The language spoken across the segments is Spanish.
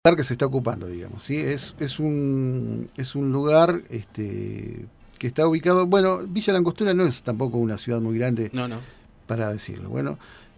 que se está ocupando, digamos, ¿sí? Es un lugar que está ubicado, bueno, Villa Langostura no es tampoco una ciudad muy grande No, no. para decirlo, bueno,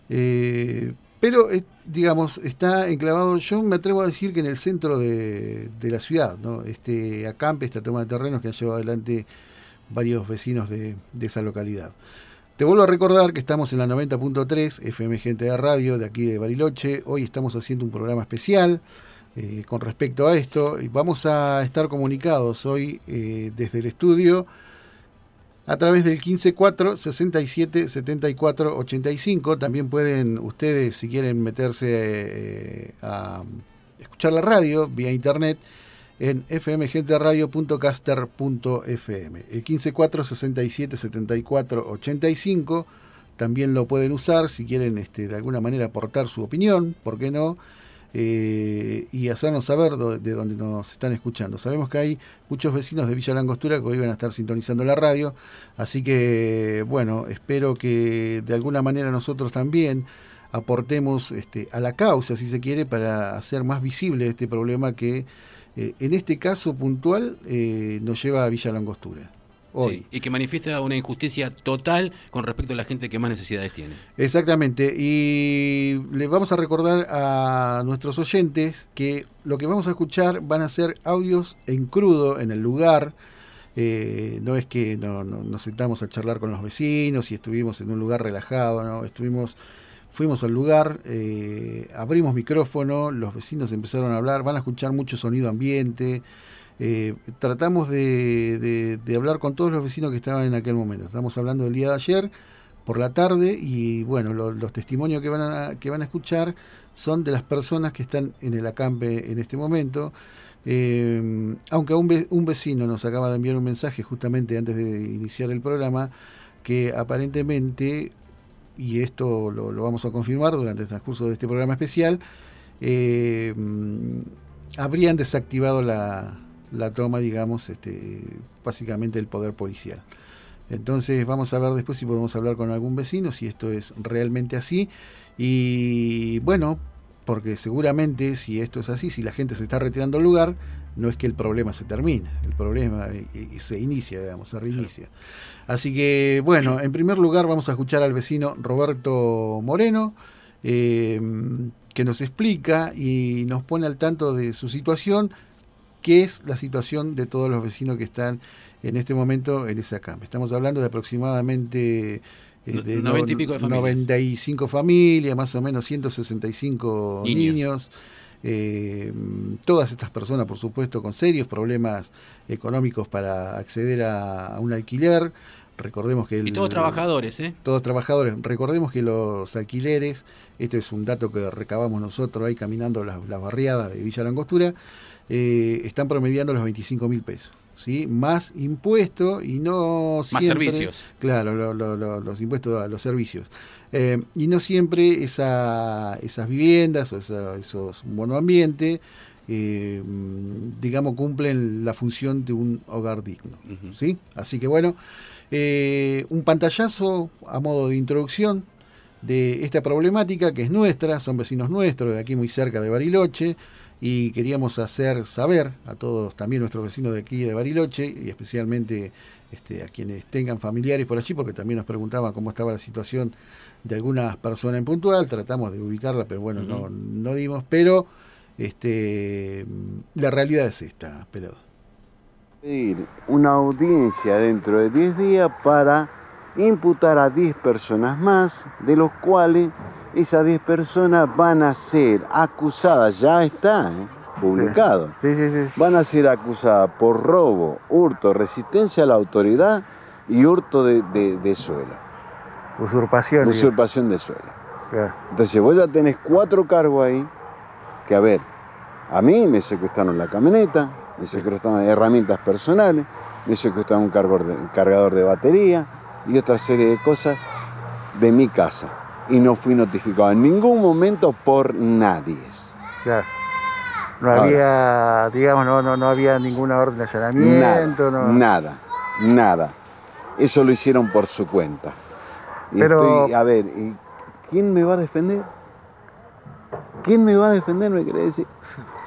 pero digamos, está enclavado, yo me atrevo a decir que en el centro de la ciudad, ¿no? Este acampe, esta toma de terrenos que han llevado adelante varios vecinos de esa localidad. Te vuelvo a recordar que estamos en la 90.3 FM Gente de Radio de aquí de Bariloche. Hoy estamos haciendo un programa especial con respecto a esto. Y vamos a estar comunicados hoy desde el estudio a través del 154 67 74 85. También pueden ustedes, si quieren meterse a escuchar la radio vía internet, en fmgenteradio.caster.fm. El 154 67 74 85 también lo pueden usar si quieren de alguna manera aportar su opinión, ¿por qué no? Y hacernos saber de dónde nos están escuchando. Sabemos que hay muchos vecinos de Villa Langostura que hoy van a estar sintonizando la radio, así que bueno, espero que de alguna manera nosotros también aportemos a la causa, si se quiere, para hacer más visible este problema que en este caso puntual nos lleva a Villa Langostura. Hoy. Sí, y que manifiesta una injusticia total con respecto a la gente que más necesidades tiene. Exactamente, y le vamos a recordar a nuestros oyentes que lo que vamos a escuchar van a ser audios en crudo en el lugar. No es que nos sentamos a charlar con los vecinos y estuvimos en un lugar relajado, ¿no? Fuimos al lugar, abrimos micrófono, los vecinos empezaron a hablar, van a escuchar mucho sonido ambiente. Tratamos de hablar con todos los vecinos que estaban en aquel momento. Estamos hablando del día de ayer por la tarde y bueno, los testimonios que van a escuchar son de las personas que están en el acampe en este momento. Aunque un vecino nos acaba de enviar un mensaje justamente antes de iniciar el programa que aparentemente, y esto lo vamos a confirmar durante el transcurso de este programa especial, habrían desactivado la toma, digamos, básicamente el poder policial. Entonces vamos a ver después si podemos hablar con algún vecino, si esto es realmente así. Y bueno, porque seguramente si esto es así, si la gente se está retirando del lugar, no es que el problema se termina, el problema se inicia, digamos, se reinicia. Así que bueno, en primer lugar vamos a escuchar al vecino Roberto Moreno, que nos explica y nos pone al tanto de su situación, que es la situación de todos los vecinos que están en este momento en esa acampe. Estamos hablando de aproximadamente de 90 y pico de familias. 95 familias, más o menos 165 niños. Todas estas personas, por supuesto, con serios problemas económicos para acceder a un alquiler. Recordemos que y todos trabajadores, ¿eh? Todos trabajadores. Recordemos que los alquileres, esto es un dato que recabamos nosotros ahí caminando las barriadas de Villa Langostura, están promediando los 25.000 pesos. ¿Sí? Más impuestos y no siempre... Más servicios. Claro, los impuestos a los servicios. Y no siempre esas viviendas o esos monoambientes, digamos, cumplen la función de un hogar digno. Uh-huh. ¿Sí? Así que bueno, un pantallazo a modo de introducción de esta problemática que es nuestra, son vecinos nuestros, de aquí muy cerca de Bariloche, y queríamos hacer saber a todos, también nuestros vecinos de aquí de Bariloche, y especialmente a quienes tengan familiares por allí, porque también nos preguntaban cómo estaba la situación de algunas personas en puntual, tratamos de ubicarla, pero bueno, uh-huh. no dimos, pero la realidad es esta, Pelado. Pedir una audiencia dentro de 10 días para imputar a 10 personas más, de los cuales esas 10 personas van a ser acusadas, ya está publicado, sí. Van a ser acusadas por robo, hurto, resistencia a la autoridad y hurto de suelo. Usurpación de suelo. Claro. Entonces vos ya tenés 4 cargos ahí, que a ver, a mí me secuestraron la camioneta, me secuestraron herramientas personales, me secuestraron un cargador de batería y otra serie de cosas de mi casa. Y no fui notificado en ningún momento por nadie. Claro. No había, digamos, no había ninguna orden de allanamiento. Nada. Eso lo hicieron por su cuenta. Y pero... a ver, ¿quién me va a defender? ¿Quién me va a defender? Me quiere decir.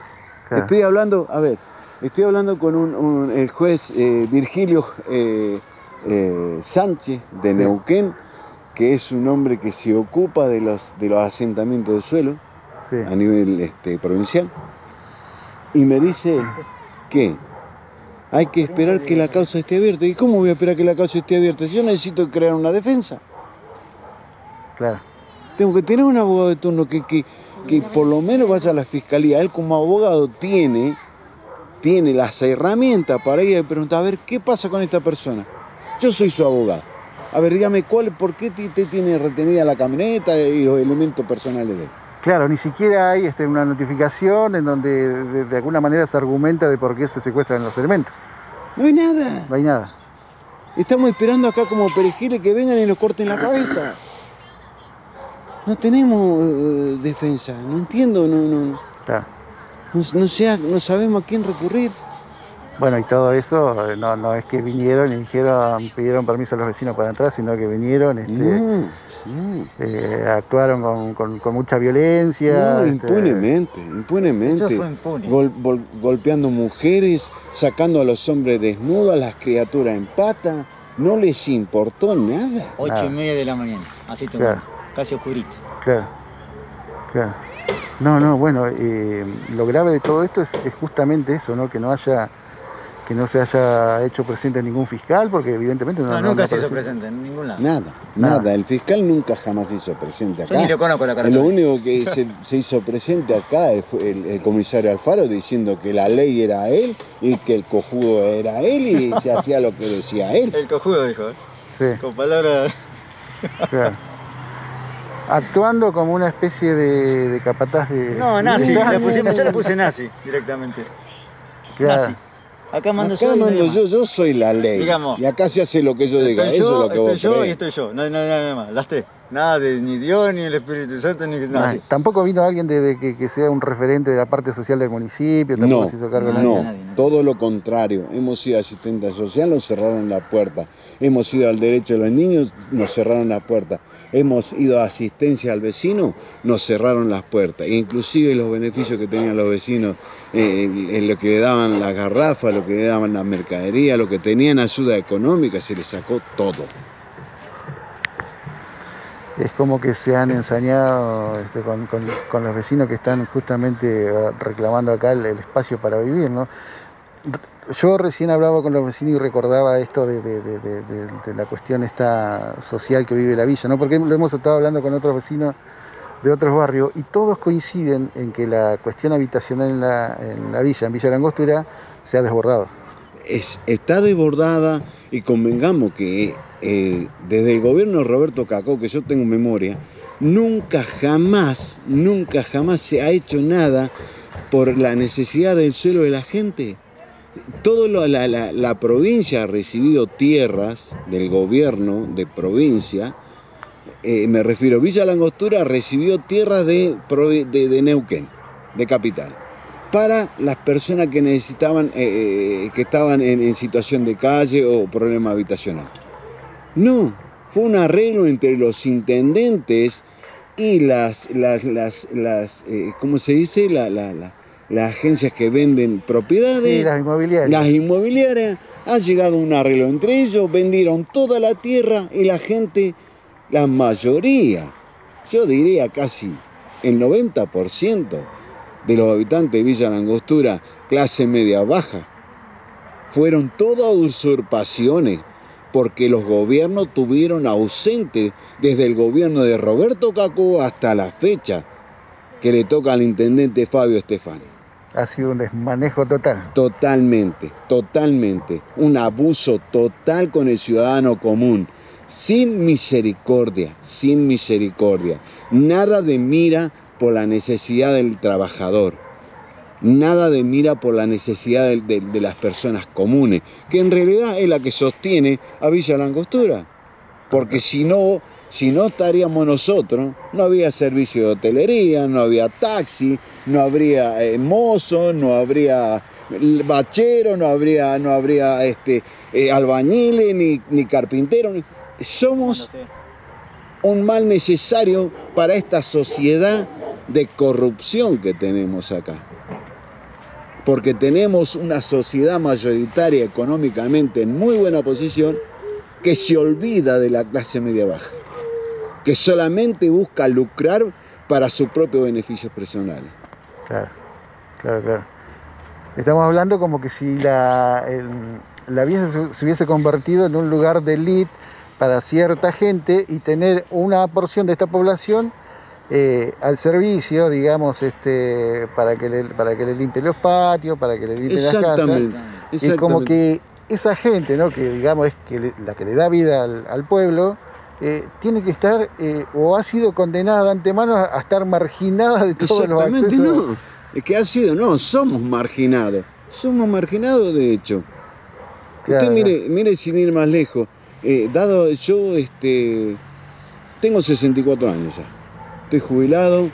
Claro. Estoy hablando con el juez Virgilio Sánchez de Sí. Neuquén, que es un hombre que se ocupa de los asentamientos de suelo Sí. a nivel provincial, y me dice que hay que esperar que la causa esté abierta. ¿Y cómo voy a esperar que la causa esté abierta? Si yo necesito crear una defensa, Claro. tengo que tener un abogado de turno que por lo menos vaya a la fiscalía. Él como abogado tiene las herramientas para ir a preguntar, a ver, ¿qué pasa con esta persona? Yo soy su abogado. A ver, dígame, ¿por qué te tiene retenida la camioneta y los elementos personales de él? Claro, ni siquiera hay una notificación en donde de alguna manera se argumenta de por qué se secuestran los elementos. No hay nada. No hay nada. Estamos esperando acá como perejiles que vengan y nos corten la cabeza. No tenemos defensa, no entiendo, Claro. no sabemos a quién recurrir. Bueno, y todo eso no es que vinieron y pidieron permiso a los vecinos para entrar, sino que vinieron, actuaron con mucha violencia. No, impunemente. Eso fue impune. Golpeando mujeres, sacando a los hombres desnudos, a las criaturas en pata. No les importó nada. 8:30 de la mañana, así todo, Claro. casi oscurito. Claro. No, bueno, lo grave de todo esto es justamente eso, ¿no? Que no se haya hecho presente ningún fiscal, porque evidentemente Nunca se hizo apareció. presente en ningún lado. Nada. El fiscal nunca jamás se hizo presente Yo ni acá. lo conozco la cara. Lo único que se hizo presente acá fue el comisario Alfaro diciendo que la ley era él y que el cojudo era él y se hacía lo que decía él. El cojudo dijo, Sí, con palabras. claro. Actuando como una especie de capataz de... No, nazi. Nazi. Yo le puse nazi directamente. Claro. Nazi. Acá mando Acá yo. y mando nadie más. yo soy la ley. Digamos, y acá se hace lo que yo diga, Estoy eso yo, es lo que vos estoy yo y crees. estoy yo. No hay nada más. Las tres. Nada de ni Dios, ni el Espíritu Santo, ni nada. No, tampoco vino alguien que sea un referente de la parte social del municipio, tampoco No, se hizo cargo de nadie. nadie. todo lo contrario. Hemos sido asistentes sociales, nos cerraron la puerta. Hemos ido al derecho de los niños, nos cerraron la puerta. Hemos ido a asistencia al vecino, nos cerraron las puertas. E inclusive los beneficios que tenían los vecinos, lo que le daban las garrafas, lo que le daban la mercadería, lo que tenían ayuda económica, se les sacó todo. Es como que se han ensañado con los vecinos que están justamente reclamando acá el espacio para vivir, ¿no? Yo recién hablaba con los vecinos y recordaba esto de la cuestión esta social que vive la villa, ¿no? Porque lo hemos estado hablando con otros vecinos de otros barrios y todos coinciden en que la cuestión habitacional en la villa, en Villa La Angostura, se ha desbordado. Está desbordada y convengamos que desde el gobierno de Roberto Cacó, que yo tengo memoria, nunca jamás se ha hecho nada por la necesidad del suelo de la gente. La provincia ha recibido tierras del gobierno de provincia, me refiero, Villa La Angostura recibió tierras de Neuquén, de capital, para las personas que necesitaban, que estaban en situación de calle o problema habitacional. No, fue un arreglo entre los intendentes y las ¿cómo se dice? Las agencias que venden propiedades. Sí, las inmobiliarias. Las inmobiliarias. Ha llegado un arreglo entre ellos, vendieron toda la tierra y la gente, la mayoría, yo diría casi el 90% de los habitantes de Villa La Angostura, clase media baja, fueron todas usurpaciones, porque los gobiernos tuvieron ausentes desde el gobierno de Roberto Cacó hasta la fecha que le toca al intendente Fabio Stefani. Ha sido un desmanejo total. Totalmente. Un abuso total con el ciudadano común. Sin misericordia. Nada de mira por la necesidad del trabajador. Nada de mira por la necesidad de las personas comunes, que en realidad es la que sostiene a Villa La Angostura. Porque si no estaríamos nosotros, no había servicio de hotelería, no había taxi, no habría mozo, no habría bachero, no habría albañiles ni carpinteros. Somos un mal necesario para esta sociedad de corrupción que tenemos acá. porque tenemos una sociedad mayoritaria económicamente en muy buena posición que se olvida de la clase media baja, que solamente busca lucrar para sus propios beneficios personales. Claro, claro, claro. Estamos hablando como que si la villa se hubiese convertido en un lugar de élite para cierta gente y tener una porción de esta población al servicio, digamos, para que le limpie los patios, para que le limpie las casas. Y como que esa gente, ¿no? Que digamos es la que le da vida al pueblo, tiene que estar o ha sido condenada de antemano a estar marginada de todos los accesos. No, es que somos marginados de hecho. Claro, usted mire sin ir más lejos, yo tengo 64 años ya, estoy jubilado,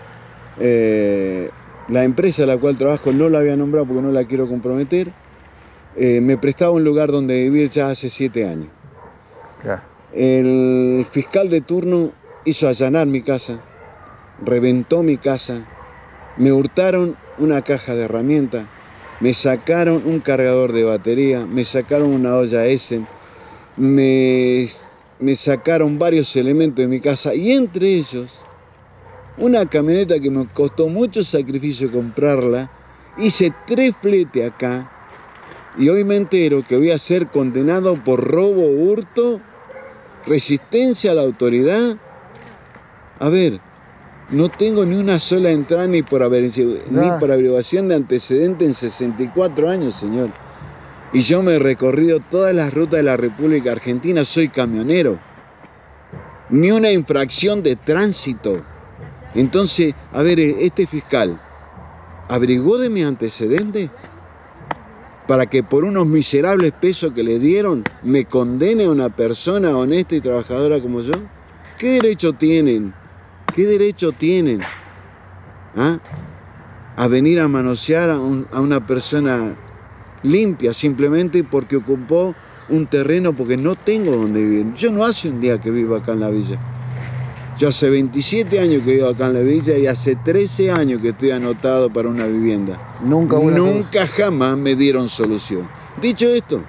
la empresa a la cual trabajo no la había nombrado porque no la quiero comprometer, me prestaba un lugar donde vivir ya hace 7 años. Claro. El fiscal de turno hizo allanar mi casa, reventó mi casa, me hurtaron una caja de herramientas, me sacaron un cargador de batería, me sacaron una olla Essen, me sacaron varios elementos de mi casa y entre ellos una camioneta que me costó mucho sacrificio comprarla, hice 3 fletes acá y hoy me entero que voy a ser condenado por robo, hurto, resistencia a la autoridad. A ver, no tengo ni una sola entrada ni por averiguación de antecedentes en 64 años, señor. Y yo me he recorrido todas las rutas de la República Argentina, soy camionero. Ni una infracción de tránsito. Entonces, a ver, este fiscal, ¿averiguó de mis antecedentes? Para que por unos miserables pesos que le dieron me condene a una persona honesta y trabajadora como yo. ¿Qué derecho tienen? ¿Qué derecho tienen? ¿Ah? A venir a manosear a una persona limpia simplemente porque ocupó un terreno porque no tengo donde vivir. Yo no hace un día que vivo acá en la villa. Yo hace 27 años que vivo acá en la villa y hace 13 años que estoy anotado para una vivienda. Nunca jamás me dieron solución. Dicho esto,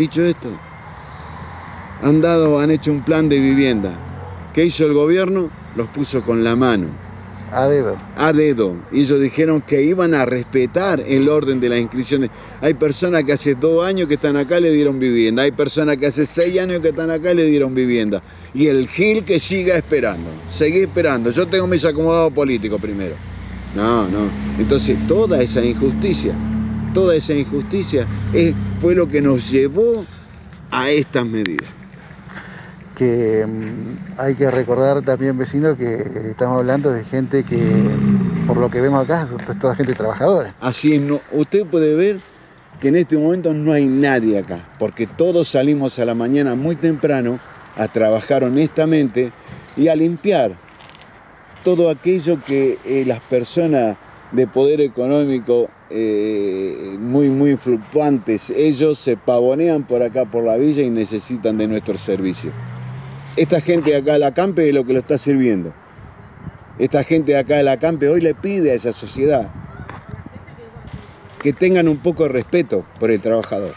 han hecho un plan de vivienda. ¿Qué hizo el gobierno? Los puso con la mano. A dedo. Y ellos dijeron que iban a respetar el orden de las inscripciones. Hay personas que hace 2 años que están acá le dieron vivienda. Hay personas que hace 6 años que están acá le dieron vivienda. Y el Gil que siga esperando. Seguí esperando. Yo tengo mis acomodados políticos primero. No. Entonces toda esa injusticia fue lo que nos llevó a estas medidas. Que hay que recordar también, vecino, que estamos hablando de gente que, por lo que vemos acá, es toda gente trabajadora. Así es, usted puede ver que en este momento no hay nadie acá, porque todos salimos a la mañana muy temprano a trabajar honestamente y a limpiar todo aquello que las personas de poder económico muy fluctuantes, ellos se pavonean por acá por la villa y necesitan de nuestros servicios. Esta gente de acá de la Campe es lo que lo está sirviendo. Esta gente de acá de la Campe hoy le pide a esa sociedad que tengan un poco de respeto por el trabajador.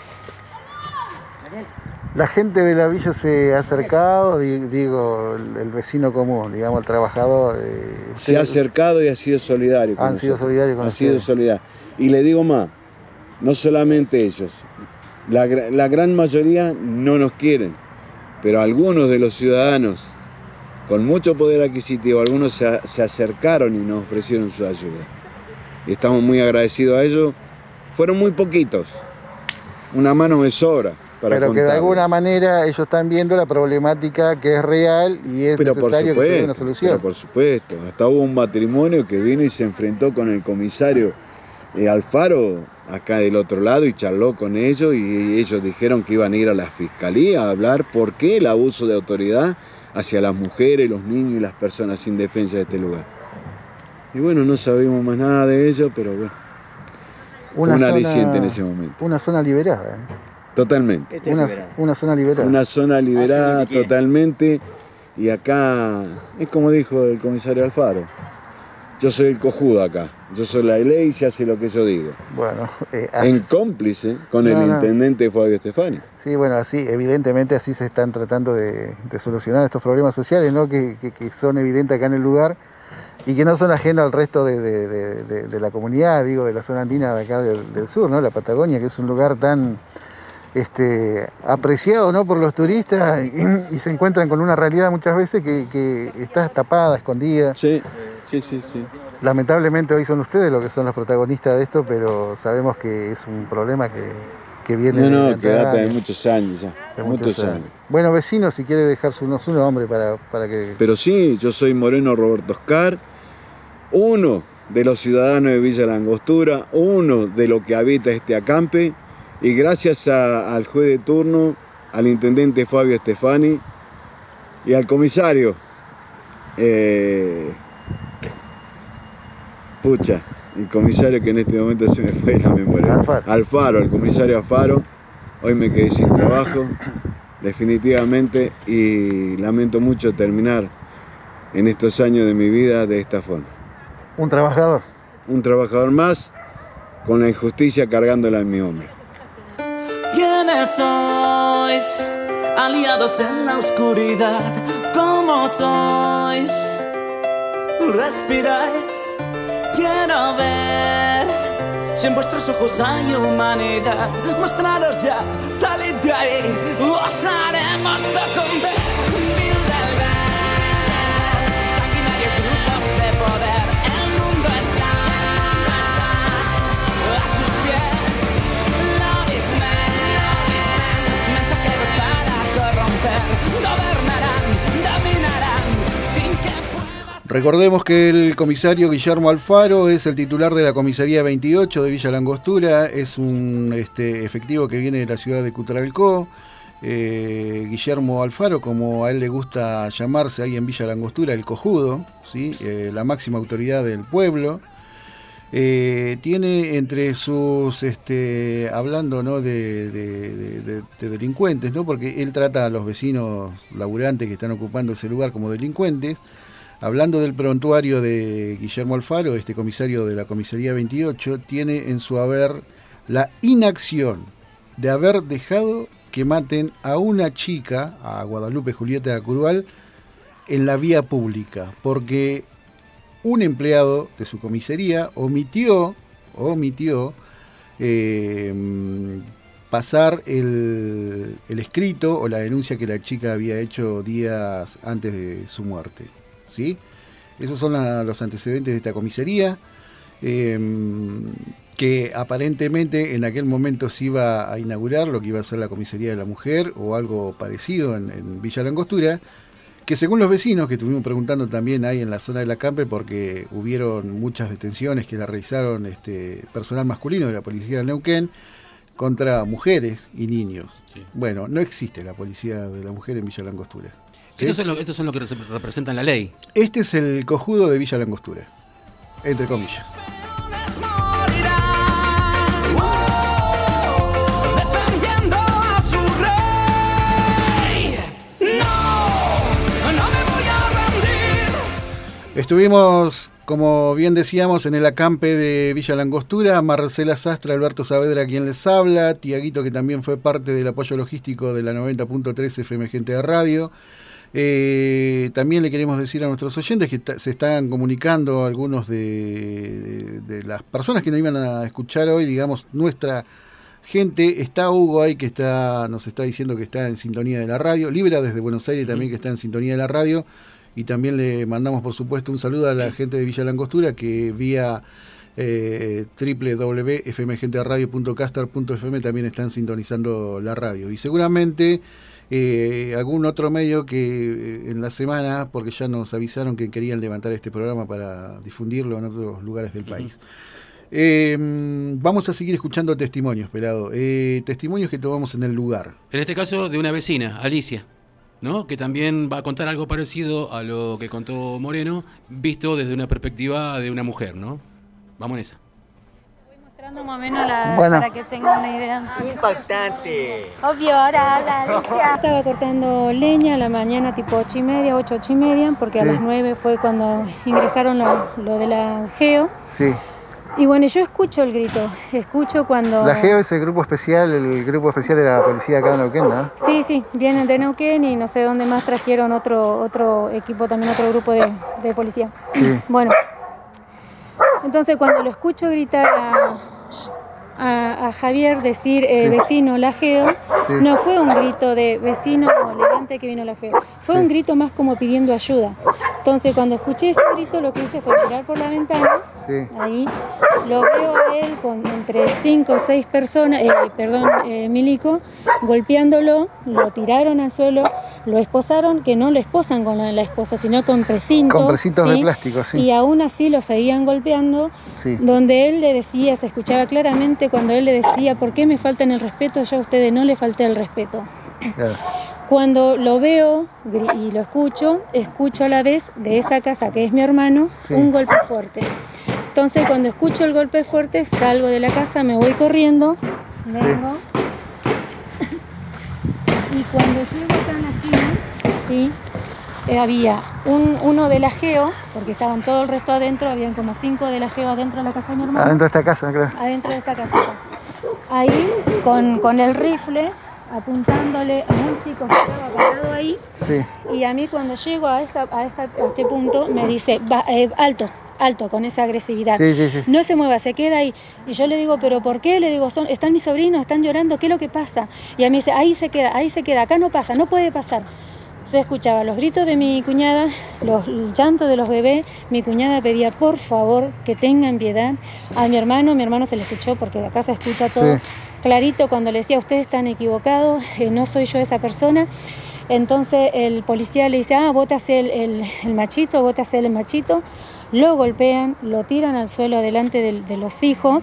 La gente de la villa se ha acercado, digo, el vecino común, digamos, el trabajador. Se ha acercado y ha sido solidario con nosotros. Han sido solidarios con nosotros. Ha sido solidario. Y le digo más, no solamente ellos, la gran mayoría no nos quieren. Pero algunos de los ciudadanos con mucho poder adquisitivo, algunos se acercaron y nos ofrecieron su ayuda. Y estamos muy agradecidos a ellos. Fueron muy poquitos. Una mano me sobra para pero que de contarles. alguna manera ellos están viendo la problemática que es real y es necesario que se dé una solución. Pero por supuesto. Hasta hubo un matrimonio que vino y se enfrentó con el comisario Alfaro acá del otro lado y charló con ellos y ellos dijeron que iban a ir a la fiscalía a hablar por qué el abuso de autoridad hacia las mujeres, los niños y las personas sin defensa de este lugar. Y bueno, no sabemos más nada de ello, pero bueno, una aliciente en ese momento. Una zona liberada. Totalmente. Una zona liberada. Una zona liberada totalmente y acá es como dijo el comisario Alfaro. Yo soy el cojudo acá. Yo soy la ley y se hace lo que yo digo. Bueno, En cómplice con el intendente Fabio Stefani. Sí, bueno, así, evidentemente así se están tratando de solucionar estos problemas sociales, ¿no? Que son evidentes acá en el lugar y que no son ajenos al resto de la comunidad, digo, de la zona andina de acá del sur, ¿no? La Patagonia, que es un lugar tan apreciado, ¿no? Por los turistas y se encuentran con una realidad muchas veces que está tapada, escondida. Sí. Lamentablemente hoy son ustedes los que son los protagonistas de esto, pero sabemos que es un problema que viene que data de muchos años ya. De muchos años. Bueno, vecino, si quiere dejar su nombre para que... Pero sí, yo soy Moreno Roberto Oscar, uno de los ciudadanos de Villa Langostura, uno de los que habita este acampe, y gracias al juez de turno, al intendente Fabio Stefani y al comisario el comisario que en este momento se me fue la memoria. Alfaro, el comisario Alfaro. Hoy me quedé sin trabajo, definitivamente, y lamento mucho terminar en estos años de mi vida de esta forma. Un trabajador. Un trabajador más, con la injusticia cargándola en mi hombro. ¿Quiénes sois? Aliados en la oscuridad. ¿Cómo sois? Respiráis. Quiero ver si en vuestros ojos hay humanidad. Mostraros ya, salid de ahí. Os haremos sucumbir. Sanguinarios grupos de poder. El mundo está a sus pies. Mensajeros para corromper. Gobernarán, dominarán sin que puedas. Recordemos que el comisario Guillermo Alfaro es el titular de la comisaría 28 de Villa Langostura, es un efectivo que viene de la ciudad de Cutralcó. Guillermo Alfaro, como a él le gusta llamarse ahí en Villa Langostura, el cojudo, ¿sí? La máxima autoridad del pueblo. Tiene entre sus, hablando, ¿no? de delincuentes, ¿no? Porque él trata a los vecinos laburantes que están ocupando ese lugar como delincuentes. Hablando del prontuario de Guillermo Alfaro, este comisario de la comisaría 28 tiene en su haber la inacción de haber dejado que maten a una chica, a Guadalupe Julieta Acurual, en la vía pública, porque un empleado de su comisaría omitió pasar el escrito o la denuncia que la chica había hecho días antes de su muerte, ¿sí? Esos son los antecedentes de esta comisaría, que aparentemente en aquel momento se iba a inaugurar lo que iba a ser la comisaría de la mujer o algo parecido en Villa Langostura, que según los vecinos, que estuvimos preguntando también ahí en la zona del acampe, porque hubieron muchas detenciones que la realizaron personal masculino de la policía de Neuquén contra mujeres y niños. Sí. Bueno, no existe la policía de la mujer en Villa Langostura. ¿Sí? Estos son lo que representan la ley. Este es el cojudo de Villa Langostura, entre comillas. Estuvimos, como bien decíamos, en el acampe de Villa Langostura. Marcela Sastre, Alberto Saavedra, quien les habla. Tiaguito, que también fue parte del apoyo logístico de la 90.3 FM Gente de Radio. También le queremos decir a nuestros oyentes que se están comunicando algunos de las personas que nos iban a escuchar hoy, digamos, nuestra gente. Está Hugo ahí, que nos está diciendo que está en sintonía de la radio. Libra desde Buenos Aires también, que está en sintonía de la radio. Y también le mandamos, por supuesto, un saludo a la gente de Villa Langostura, que vía www.fmgenteradio.caster.fm también están sintonizando la radio. Y seguramente algún otro medio que en la semana, porque ya nos avisaron que querían levantar este programa para difundirlo en otros lugares del país. Vamos a seguir escuchando testimonios, Pelado. Testimonios que tomamos en el lugar. En este caso de una vecina, Alicia, ¿no? Que también va a contar algo parecido a lo que contó Moreno, visto desde una perspectiva de una mujer, ¿no? Vamos en esa. Más o menos Bueno. para que tengan una idea. Impactante. Obvio, ahora Alicia. Estaba cortando leña a la mañana tipo 8:30, 8:30, porque a Sí. las 9 fue cuando ingresaron lo de la GEO. Sí. Y bueno, yo escucho el grito, escucho cuando... La GEO es el grupo especial de la policía acá en Neuquén, ¿no? Sí, vienen de Neuquén y no sé dónde más trajeron otro equipo, también otro grupo de policía. Sí. Bueno, entonces cuando lo escucho gritar a Javier decir Sí. vecino, la GEO, Sí. no fue un grito de vecino elegante que vino la GEO, fue Sí. un grito más como pidiendo ayuda. Entonces cuando escuché ese grito lo que hice fue mirar por la ventana, Sí. ahí lo veo a él con entre 5 o 6 personas, milico, golpeándolo, lo tiraron al suelo, lo esposaron, que no lo esposan con la esposa, sino con precintos. Con precintos ¿sí? de plástico, sí. Y aún así lo seguían golpeando, Sí. donde él le decía, se escuchaba claramente cuando él le decía, ¿por qué me faltan el respeto? Yo a ustedes no les falté el respeto. Claro. Cuando lo veo y lo escucho a la vez de esa casa que es mi hermano, Sí. un golpe fuerte. Entonces cuando escucho el golpe fuerte, salgo de la casa, me voy corriendo, vengo, y cuando llego acá en la esquina, ¿sí? Había uno de la GEO, porque estaban todo el resto adentro, habían como 5 de la GEO adentro de la casa de mi hermano. Adentro de esta casa, claro. Adentro de esta casita. Ahí, con el rifle, apuntándole a un chico que estaba parado ahí, Sí. y a mí cuando llego a este punto me dice, alto, con esa agresividad. Sí. No se mueva, se queda ahí. Y yo le digo, ¿pero por qué? Le digo, están mis sobrinos, están llorando, ¿qué es lo que pasa? Y a mí dice, ahí se queda, acá no pasa, no puede pasar. Se escuchaba los gritos de mi cuñada, el llanto de los bebés. Mi cuñada pedía, por favor, que tengan piedad. A mi hermano se le escuchó, porque de acá se escucha todo. Sí. Clarito, cuando le decía, ustedes están equivocados, no soy yo esa persona. Entonces el policía le dice, vos te haces el machito, vos te haces el machito. Lo golpean, lo tiran al suelo delante de los hijos.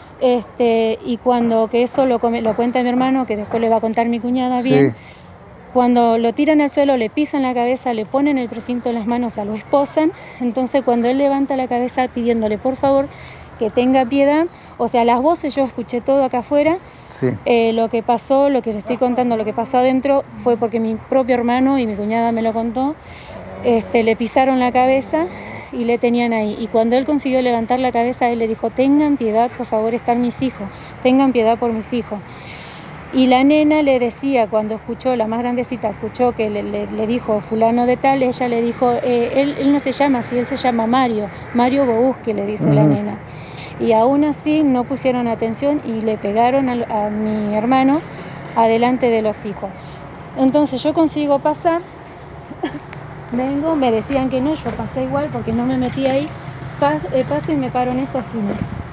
Y cuando, que eso lo cuenta mi hermano, que después le va a contar mi cuñada bien. Sí. Cuando lo tiran al suelo, le pisan la cabeza, le ponen el precinto en las manos, o sea, lo esposan. Entonces cuando él levanta la cabeza pidiéndole por favor que tenga piedad, o sea, las voces yo escuché todo acá afuera. Sí. Lo que pasó, lo que le estoy contando, lo que pasó adentro fue porque mi propio hermano y mi cuñada me lo contó. Le pisaron la cabeza y le tenían ahí. Y cuando él consiguió levantar la cabeza, él le dijo, tengan piedad, por favor, están mis hijos, tengan piedad por mis hijos. Y la nena le decía, cuando escuchó, la más grandecita, escuchó que le dijo fulano de tal, ella le dijo, él no se llama así, él se llama Mario Bousque, le dice la nena. Y aún así no pusieron atención y le pegaron a mi hermano adelante de los hijos. Entonces yo consigo pasar, vengo, me decían que no, yo pasé igual porque no me metí ahí, paso y me paro en esta esquina.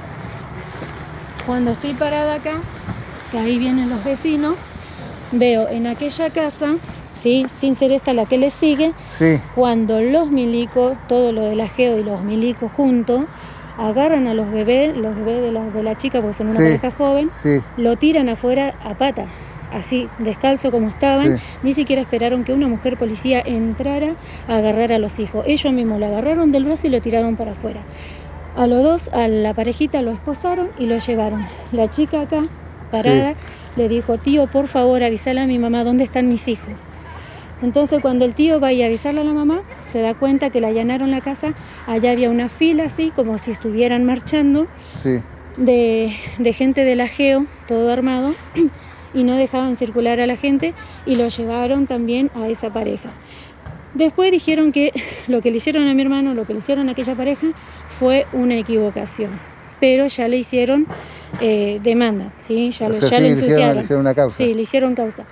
Cuando estoy parada acá, que ahí vienen los vecinos, veo en aquella casa, ¿sí? Sin ser esta la que le sigue, Sí. cuando los milicos, todo lo de la GEO y los milicos juntos, agarran a los bebés de la chica, porque son una Sí. pareja joven, Sí. lo tiran afuera a pata, así descalzo como estaban. Sí. Ni siquiera esperaron que una mujer policía entrara a agarrar a los hijos. Ellos mismos lo agarraron del brazo y lo tiraron para afuera. A los dos, a la parejita, lo esposaron y lo llevaron. La chica acá, parada, le dijo, tío, por favor, avísale a mi mamá dónde están mis hijos. Entonces cuando el tío va a ir a avisarle a la mamá, se da cuenta que le allanaron la casa. Allá había una fila así, como si estuvieran marchando, Sí. de gente de la GEO, todo armado, y no dejaban circular a la gente, y lo llevaron también a esa pareja. Después dijeron que lo que le hicieron a mi hermano, lo que le hicieron a aquella pareja, fue una equivocación, pero ya le hicieron demanda, ¿sí? Ya lo ensuciaron. Le hicieron una causa. Sí, le hicieron causa.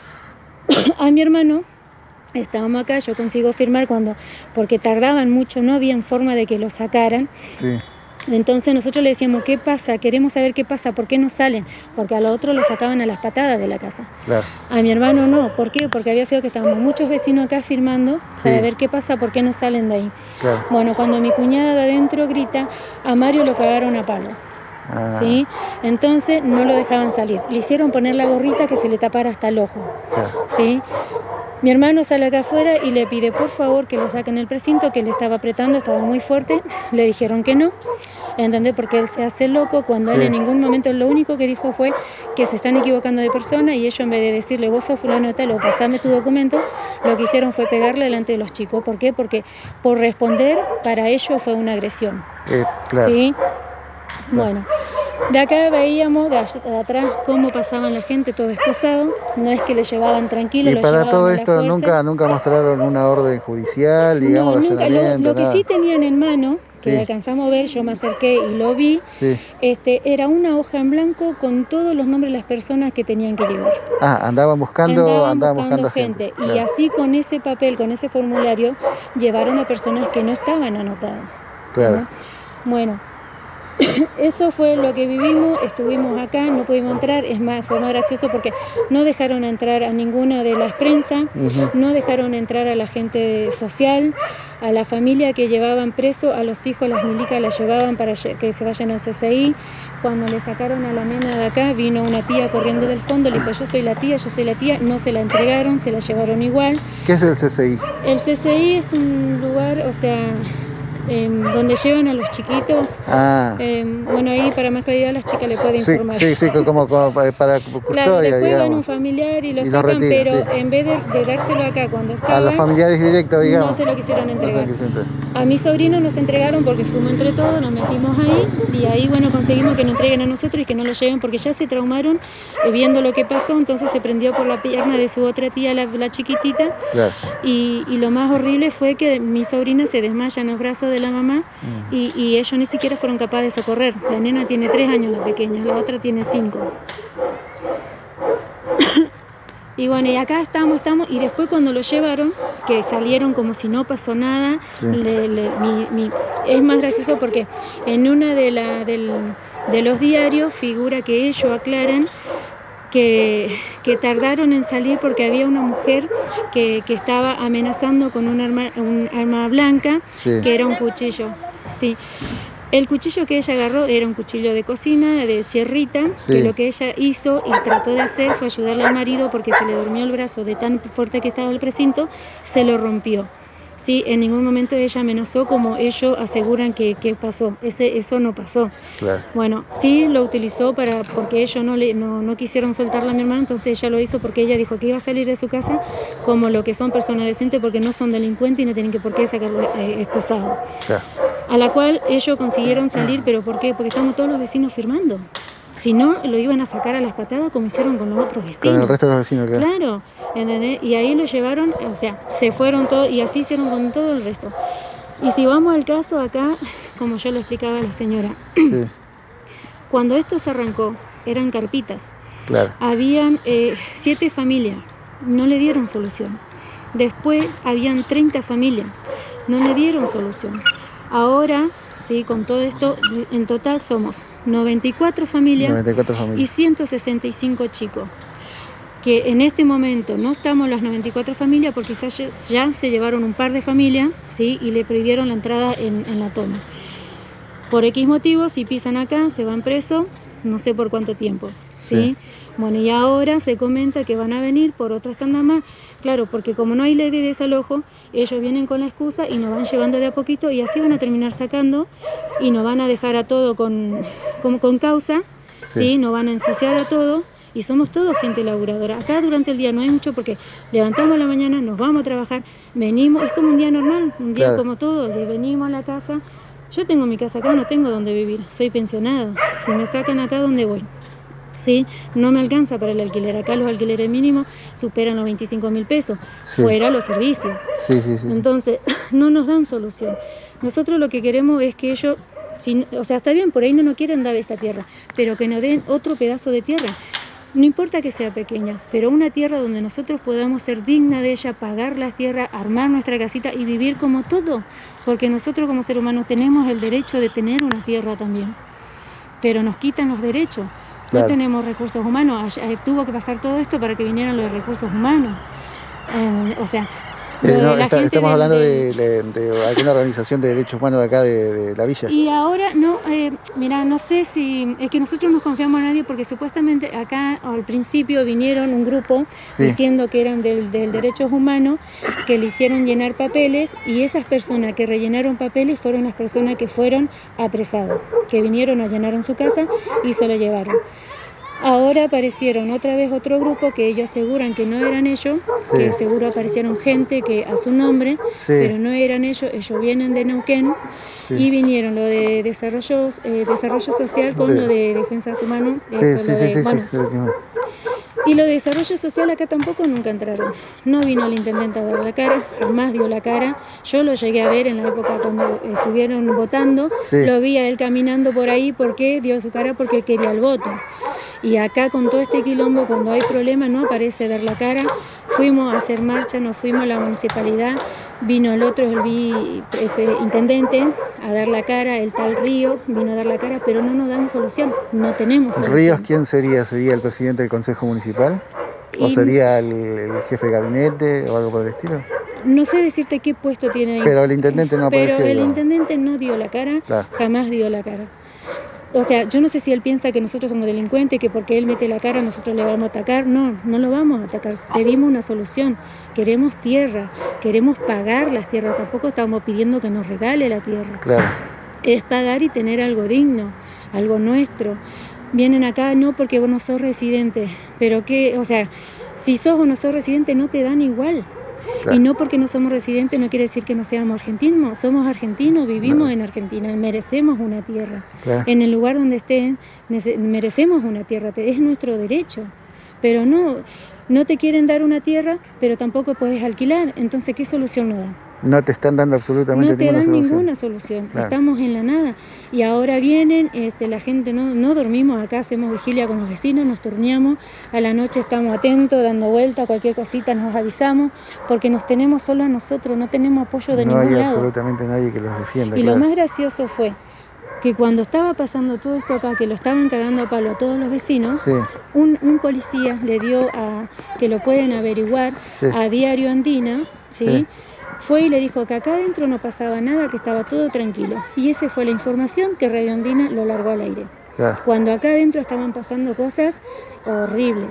A mi hermano, estábamos acá, yo consigo firmar porque tardaban mucho, no habían forma de que lo sacaran. Sí. Entonces nosotros le decíamos, ¿qué pasa? Queremos saber qué pasa, ¿por qué no salen? Porque a los otros lo sacaban a las patadas de la casa. Claro. A mi hermano no, ¿por qué? Porque había sido que estábamos muchos vecinos acá firmando para Sí. ver qué pasa, ¿por qué no salen de ahí? Claro. Bueno, cuando mi cuñada de adentro grita, a Mario lo cagaron a palo. ¿sí? Entonces no lo dejaban salir. Le hicieron poner la gorrita que se le tapara hasta el ojo, ¿sí? Mi hermano sale acá afuera y le pide por favor que lo saquen del precinto, que le estaba apretando, estaba muy fuerte. Le dijeron que no, ¿entendés? Porque él se hace loco cuando él en ningún momento lo único que dijo fue que se están equivocando de persona, y ellos, en vez de decirle vos sos fulano de tal o pasame tu documento, lo que hicieron fue pegarle delante de los chicos. ¿Por qué? Porque por responder para ellos fue una agresión. Claro. ¿Sí? Bueno, de acá veíamos de atrás cómo pasaban la gente todo esposado, no es que le llevaban tranquilo. Y lo para llevaban todo a la esto fuerza. nunca mostraron una orden judicial, digamos, No, de nunca. allanamiento, Lo que nada. sí tenían en mano, que Sí. alcanzamos a ver, yo me acerqué y lo vi, Sí. era una hoja en blanco con todos los nombres de las personas que tenían que llevar. Andaban buscando gente. Y Claro. así con ese papel, con ese formulario, llevaron a personas que no estaban anotadas. Claro. ¿No? Bueno, eso fue lo que vivimos, estuvimos acá, no pudimos entrar, es más, fue más gracioso porque no dejaron entrar a ninguna de las prensas, no dejaron entrar a la gente social, a la familia que llevaban preso, a los hijos, las milicas las llevaban para que se vayan al CCI. Cuando le sacaron a la nena de acá, vino una tía corriendo del fondo, le dijo yo soy la tía, no se la entregaron, se la llevaron igual. ¿Qué es el CCI? El CCI es un lugar, o sea, donde llevan a los chiquitos. Bueno, ahí para más claridad las chicas le pueden informar. Sí, como para custodia, claro, después digamos. van un familiar y lo Y lo sacan, retiran, pero sí. en vez de dárselo acá cuando estaba, A los familiares directos, digamos. no se lo quisieron entregar. No se lo quisieron. A mi sobrino nos entregaron porque fuimos entre todos, nos metimos ahí y ahí, bueno, conseguimos que nos entreguen a nosotros y que no lo lleven porque ya se traumaron viendo lo que pasó, entonces se prendió por la pierna de su otra tía, la chiquitita. Claro. Y lo más horrible fue que mi sobrina se desmaya en los brazos de la mamá y ellos ni siquiera fueron capaces de socorrer. La nena tiene 3 años, la pequeña, la otra tiene 5. Y bueno, y acá estamos, y después cuando lo llevaron, que salieron como si no pasó nada, Sí. Es más gracioso porque en una de los diarios figura que ellos aclaran que tardaron en salir porque había una mujer que estaba amenazando con un arma blanca, Sí. que era un cuchillo. Sí. El cuchillo que ella agarró era un cuchillo de cocina, de sierrita, Sí. que lo que ella hizo y trató de hacer fue ayudarle al marido porque se le durmió el brazo de tan fuerte que estaba el precinto, se lo rompió. Sí, en ningún momento ella amenazó como ellos aseguran que pasó. Eso no pasó. Claro. Bueno, sí lo utilizó porque ellos no quisieron soltarla a mi hermano, entonces ella lo hizo porque ella dijo que iba a salir de su casa como lo que son personas decentes porque no son delincuentes y no tienen por qué sacarlo esposado. Claro. A la cual ellos consiguieron salir, pero ¿por qué? Porque estamos todos los vecinos firmando. Si no, lo iban a sacar a las patadas como hicieron con los otros vecinos. Con el resto de los vecinos, claro. Claro, ¿entendés? Y ahí lo llevaron, o sea, se fueron todos y así hicieron con todo el resto. Y si vamos al caso acá, como yo lo explicaba a la señora, Sí, cuando esto se arrancó, eran carpitas. claro. Habían 7 familias, no le dieron solución. Después habían 30 familias, no le dieron solución. Ahora, sí, con todo esto, en total somos 94 familias, 94 y familias. 165 chicos. Que en este momento no estamos las 94 familias porque ya se llevaron un par de familias, ¿sí? Y le prohibieron la entrada en la toma. Por X motivo, si pisan acá, se van presos, no sé por cuánto tiempo, ¿sí? Sí. Bueno, y ahora se comenta que van a venir por otras tandas más, claro, porque como no hay ley de desalojo, ellos vienen con la excusa y nos van llevando de a poquito y así van a terminar sacando y nos van a dejar a todo con causa, Sí. ¿sí? Nos van a ensuciar a todo y somos todos gente laburadora. Acá durante el día no hay mucho porque levantamos a la mañana, nos vamos a trabajar, venimos, es como un día normal, un día Claro. como todos, venimos a la casa. Yo tengo mi casa acá, no tengo donde vivir, soy pensionado. Si me sacan acá, ¿dónde voy? ¿Sí? No me alcanza para el alquiler. Acá los alquileres mínimos superan los 25.000 pesos, Sí. fuera los servicios. Sí. Entonces, no nos dan solución. Nosotros lo que queremos es que ellos, o sea, está bien, por ahí no nos quieren dar esta tierra, pero que nos den otro pedazo de tierra. No importa que sea pequeña, pero una tierra donde nosotros podamos ser digna de ella, pagar la tierra, armar nuestra casita y vivir como todo. Porque nosotros como seres humanos tenemos el derecho de tener una tierra también. Pero nos quitan los derechos. Claro. No tenemos recursos humanos. Tuvo que pasar todo esto para que vinieran los recursos humanos. O sea, Estamos hablando de alguna organización de derechos humanos de acá de la villa. Y ahora, no, mira, no sé si, es que nosotros no confiamos a nadie porque supuestamente acá al principio vinieron un grupo diciendo que eran del derechos humanos, que le hicieron llenar papeles y esas personas que rellenaron papeles fueron las personas que fueron apresadas, que vinieron a llenar en su casa y se lo llevaron. Ahora aparecieron otra vez otro grupo que ellos aseguran que no eran ellos, que seguro aparecieron gente que a su nombre, pero no eran ellos vienen de Neuquén y vinieron lo de desarrollo social con lo de defensas humanas. Y lo de desarrollo social acá tampoco nunca entraron. No vino el intendente a dar la cara, jamás dio la cara. Yo lo llegué a ver en la época cuando estuvieron votando, lo vi a él caminando por ahí porque dio su cara porque quería el voto. Y acá con todo este quilombo, cuando hay problemas, no aparece dar la cara. Fuimos a hacer marcha, nos fuimos a la municipalidad, vino el otro, intendente, a dar la cara, el tal Río, vino a dar la cara, pero no nos dan solución, no tenemos solución. ¿Ríos quién sería? ¿Sería el presidente del Consejo Municipal? ¿O sería el jefe de gabinete o algo por el estilo? No sé decirte qué puesto tiene ahí. Pero el intendente no apareció. Pero el intendente no dio la cara, jamás dio la cara. O sea, yo no sé si él piensa que nosotros somos delincuentes, que porque él mete la cara nosotros le vamos a atacar. No, no lo vamos a atacar. Pedimos una solución. Queremos tierra, queremos pagar las tierras. Tampoco estamos pidiendo que nos regale la tierra. Claro. Es pagar y tener algo digno, algo nuestro. Vienen acá no porque vos no sos residente, pero que, o sea, si sos o no sos residente no te dan igual. Claro. Y no porque no somos residentes no quiere decir que no seamos argentinos. Somos argentinos, vivimos en Argentina, merecemos una tierra. Claro. En el lugar donde estén, merecemos una tierra, es nuestro derecho. Pero no te quieren dar una tierra, pero tampoco puedes alquilar. Entonces, ¿qué solución nos dan? No te están dando absolutamente ninguna solución. Claro. Estamos en la nada. Y ahora vienen, la gente no dormimos acá, hacemos vigilia con los vecinos, nos turneamos, a la noche estamos atentos, dando vuelta, cualquier cosita nos avisamos, porque nos tenemos solo a nosotros, no tenemos apoyo de ningún lado. No hay absolutamente nadie que los defienda. Y lo más gracioso fue que cuando estaba pasando todo esto acá, que lo estaban cagando a palo a todos los vecinos, un policía le dio que lo pueden averiguar, a Diario Andina, fue y le dijo que acá adentro no pasaba nada, que estaba todo tranquilo. Y esa fue la información que Radio Andina lo largó al aire. Claro. Cuando acá adentro estaban pasando cosas horribles.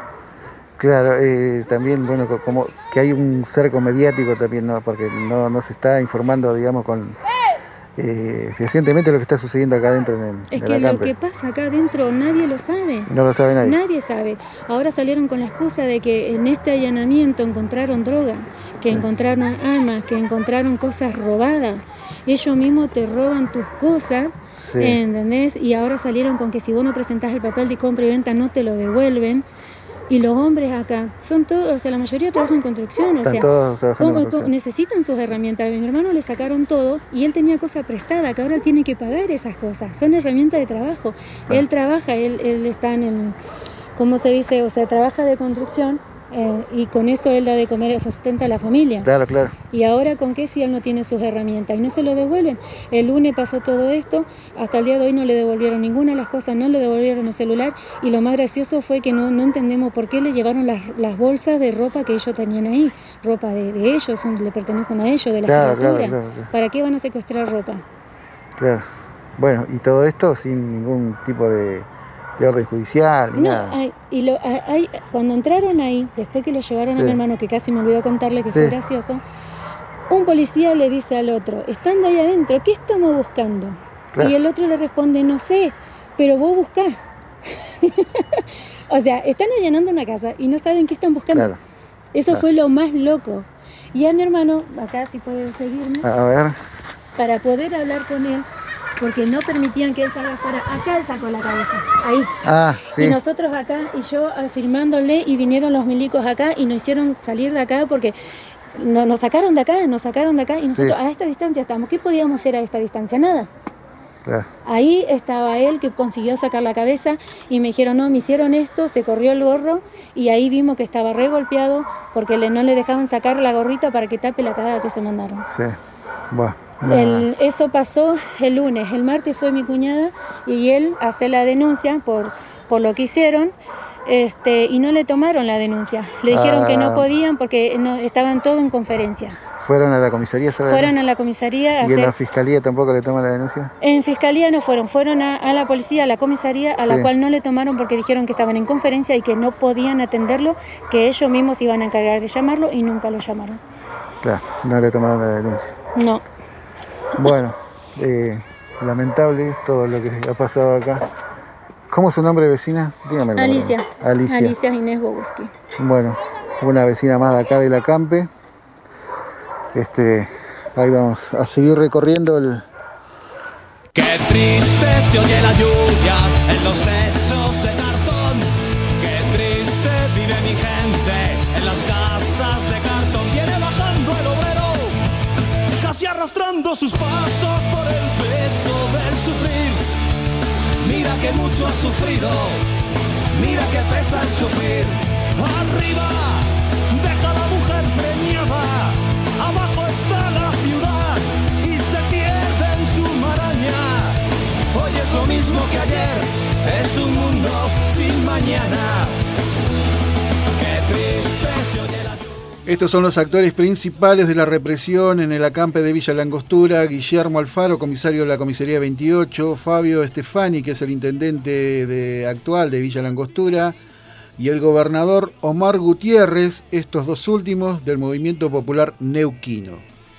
Claro, también, bueno, como que hay un cerco mediático también, ¿no? Porque no se está informando, digamos, con fehacientemente lo que está sucediendo acá adentro es que lo que pasa acá adentro nadie lo sabe. No lo sabe nadie. Nadie sabe. Ahora salieron con la excusa de que en este allanamiento encontraron droga, que encontraron armas, que encontraron cosas robadas. Ellos mismos te roban tus cosas, ¿entendés? Y ahora salieron con que si vos no presentás el papel de compra y venta no te lo devuelven. Y los hombres acá son todos, o sea, la mayoría trabajan en construcción, o sea, todos trabajando en construcción. Necesitan sus herramientas. A mi hermano le sacaron todo y él tenía cosas prestadas, que ahora tiene que pagar esas cosas. Son herramientas de trabajo. Él trabaja, él está en el, ¿cómo se dice? O sea, trabaja de construcción y con eso él da de comer, sustenta a la familia. Claro, claro. Y ahora con qué si él no tiene sus herramientas y no se lo devuelven. El lunes pasó todo esto, hasta el día de hoy no le devolvieron ninguna de las cosas, no le devolvieron el celular y lo más gracioso fue que no entendemos por qué le llevaron las bolsas de ropa que ellos tenían ahí, ropa de ellos, le pertenecen a ellos, de la criatura. Claro. ¿Para qué van a secuestrar ropa? Claro. Bueno, y todo esto sin ningún tipo de orden judicial, ni nada. Cuando entraron ahí, después que lo llevaron a mi hermano, que casi me olvidó contarle que fue gracioso, un policía le dice al otro, estando ahí adentro, ¿qué estamos buscando? Claro. Y el otro le responde, no sé, pero vos buscás. O sea, están allanando una casa y no saben qué están buscando. Claro. Eso fue lo más loco. Y a mi hermano, acá si puede seguirme, a ver, para poder hablar con él, porque no permitían que él salga afuera. Acá él sacó la cabeza, ahí. Y nosotros acá, y yo firmándole, y vinieron los milicos acá y nos hicieron salir de acá porque nos sacaron de acá, y nosotros a esta distancia estamos. ¿Qué podíamos hacer a esta distancia? Nada. Claro. Ahí estaba él que consiguió sacar la cabeza y me dijeron, no, me hicieron esto, se corrió el gorro y ahí vimos que estaba re golpeado porque no le dejaban sacar la gorrita para que tape la cagada que se mandaron. Sí, bueno. Eso pasó el lunes, el martes fue mi cuñada y él hace la denuncia por lo que hicieron y no le tomaron la denuncia. Le dijeron que no podían porque no, estaban todos en conferencia. ¿Fueron a la comisaría? Fueron a la comisaría. ¿Y en la fiscalía tampoco le toman la denuncia? En fiscalía no fueron a la policía, a la comisaría, a la cual no le tomaron porque dijeron que estaban en conferencia y que no podían atenderlo, que ellos mismos iban a encargar de llamarlo y nunca lo llamaron. Claro, no le tomaron la denuncia. No. Bueno, lamentable todo lo que ha pasado acá. ¿Cómo es su nombre, vecina? Dígame. Alicia. Alicia Inés Boguski. Bueno, una vecina más de acá de la Campe. Ahí vamos a seguir recorriendo el... Qué triste se oye la lluvia en los techos de cartón. Qué triste vive mi gente en las casas de cartón. Viene bajando el obrero, casi arrastrando sus pasos por el peso del sufrir. Mira que mucho ha sufrido, mira que pesa el sufrir. Arriba deja la mujer preñada, abajo está la ciudad y se pierde en su maraña. Hoy es lo mismo que ayer, es un mundo sin mañana. Qué triste se oye la lluvia. Estos son los actores principales de la represión en el acampe de Villa La Angostura: Guillermo Alfaro, comisario de la comisaría 28, Fabio Stefani, que es el intendente actual de Villa La Angostura, y el gobernador Omar Gutiérrez, estos dos últimos del Movimiento Popular Neuquino.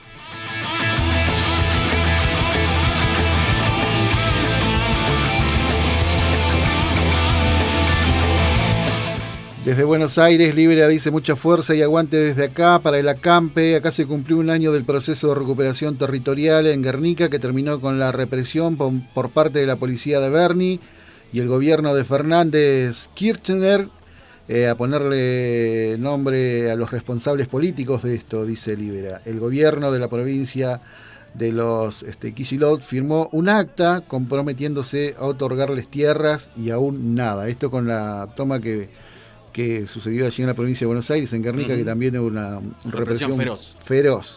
Desde Buenos Aires, Libera dice: mucha fuerza y aguante desde acá para el acampe. Acá se cumplió un año del proceso de recuperación territorial en Guernica, que terminó con la represión por parte de la policía de Berni y el gobierno de Fernández Kirchner, a ponerle nombre a los responsables políticos de esto, dice Libera. El gobierno de la provincia de los Kicillof firmó un acta comprometiéndose a otorgarles tierras y aún nada. Esto con la toma que sucedió allí en la provincia de Buenos Aires, en Guernica, que también hubo una represión feroz.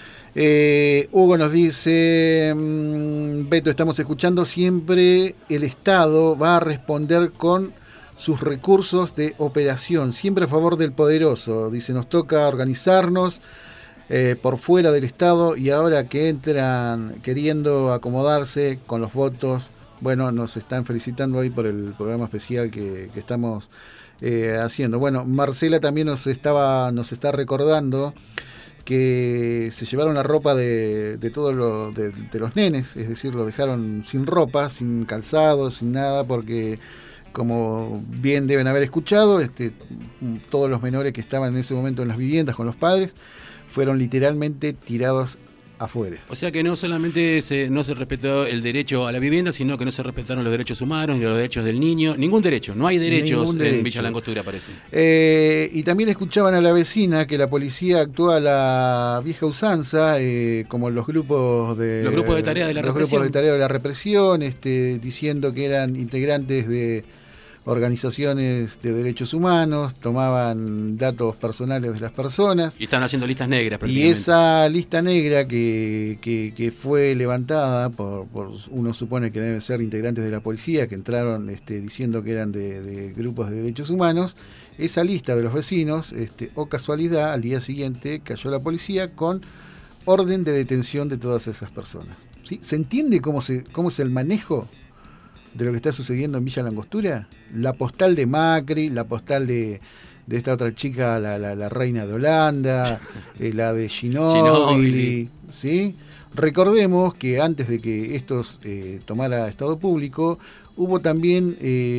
Hugo nos dice: Beto, estamos escuchando, siempre el Estado va a responder con sus recursos de operación, siempre a favor del poderoso. Dice: nos toca organizarnos por fuera del Estado, y ahora que entran queriendo acomodarse con los votos, bueno, nos están felicitando hoy por el programa especial que estamos haciendo. Bueno, Marcela también nos está recordando que se llevaron la ropa de todos de los nenes, es decir, lo dejaron sin ropa, sin calzado, sin nada, porque, como bien deben haber escuchado, todos los menores que estaban en ese momento en las viviendas con los padres fueron literalmente tirados afuera. O sea que no solamente no se respetó el derecho a la vivienda, sino que no se respetaron los derechos humanos, ni los derechos del niño, ningún derecho, no hay derechos en Villa La Angostura, parece. Y también escuchaban a la vecina que la policía actúa a la vieja usanza, como los grupos de tarea de la represión. Los grupos de tarea de la represión, diciendo que eran integrantes de organizaciones de derechos humanos, tomaban datos personales de las personas. Y estaban haciendo listas negras. Y esa lista negra que fue levantada por uno supone que deben ser integrantes de la policía, que entraron diciendo que eran de grupos de derechos humanos, esa lista de los vecinos, o casualidad, al día siguiente cayó la policía con orden de detención de todas esas personas. ¿Sí? ¿Se entiende cómo es el manejo de lo que está sucediendo en Villa La Angostura? La postal de Macri, la postal de esta otra chica, la reina de Holanda, la de Ginóbili, ¿sí? Recordemos que antes de que esto tomara estado público, hubo también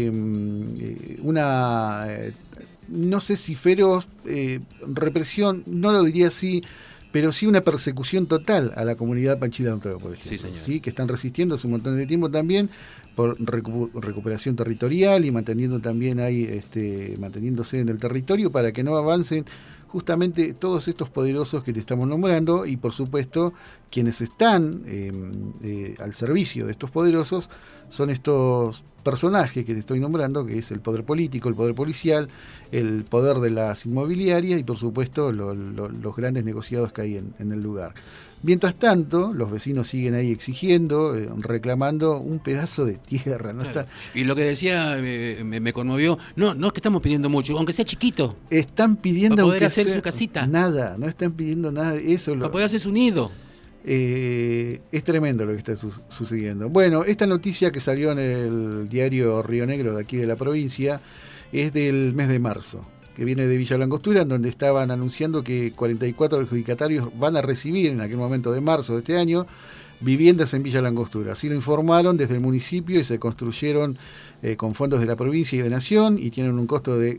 una, no sé si feroz, represión, no lo diría así, pero sí una persecución total a la comunidad panchila, por ejemplo, sí, señor. ¿Sí? Que están resistiendo hace un montón de tiempo también por recuperación territorial y manteniendo también ahí, manteniéndose en el territorio para que no avancen justamente todos estos poderosos que te estamos nombrando, y por supuesto quienes están al servicio de estos poderosos son estos personajes que te estoy nombrando, que es el poder político, el poder policial, el poder de las inmobiliarias y por supuesto los grandes negociados que hay en el lugar. Mientras tanto, los vecinos siguen ahí exigiendo, reclamando un pedazo de tierra. ¿No? Claro. Y lo que decía me conmovió, no es que estamos pidiendo mucho, aunque sea chiquito. Están pidiendo para poder hacer su casita. Nada, no están pidiendo nada de eso. Para poder hacer su nido. Es tremendo lo que está sucediendo. Bueno, esta noticia que salió en el diario Río Negro de aquí de la provincia es del mes de marzo, que viene de Villa Langostura, en donde estaban anunciando que 44 adjudicatarios van a recibir en aquel momento de marzo de este año viviendas en Villa Langostura. Así lo informaron desde el municipio y se construyeron con fondos de la provincia y de Nación y tienen un costo de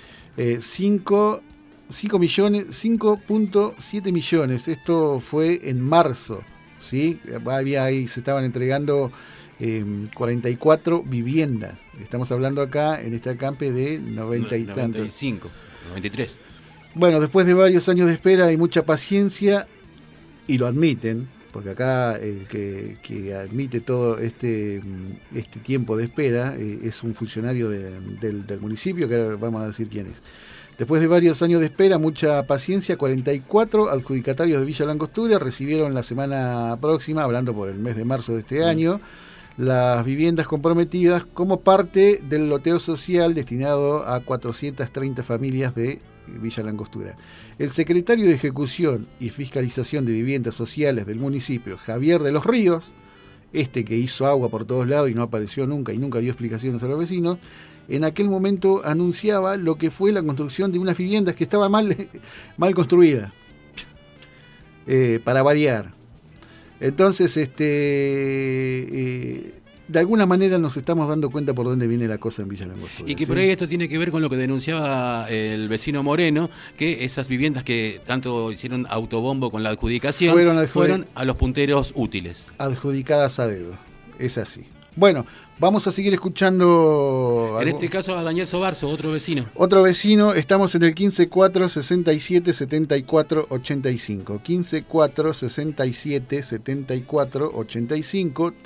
5.7 millones. Esto fue en marzo, ¿sí? Ahí se estaban entregando 44 viviendas. Estamos hablando acá en este acampe de 90 y tantos. 95, 93. Bueno, después de varios años de espera y mucha paciencia, y lo admiten, porque acá el que admite todo este tiempo de espera es un funcionario del municipio, que ahora vamos a decir quién es. Después de varios años de espera, mucha paciencia, 44 adjudicatarios de Villa Langostura recibieron la semana próxima, hablando por el mes de marzo de este año, las viviendas comprometidas como parte del loteo social destinado a 430 familias de Villa Langostura. El secretario de Ejecución y Fiscalización de Viviendas Sociales del municipio, Javier de los Ríos, que hizo agua por todos lados y no apareció nunca y nunca dio explicaciones a los vecinos, en aquel momento anunciaba lo que fue la construcción de unas viviendas que estaban mal construidas, para variar. Entonces, de alguna manera nos estamos dando cuenta por dónde viene la cosa en Villa Langostura. Y que por ahí esto tiene que ver con lo que denunciaba el vecino Moreno, que esas viviendas que tanto hicieron autobombo con la adjudicación fueron a los punteros útiles. Adjudicadas a dedo, es así. Bueno, vamos a seguir escuchando... En este caso a Daniel Sobarzo, otro vecino. Otro vecino, estamos en el 154-67-74-85. 154-67-74-85,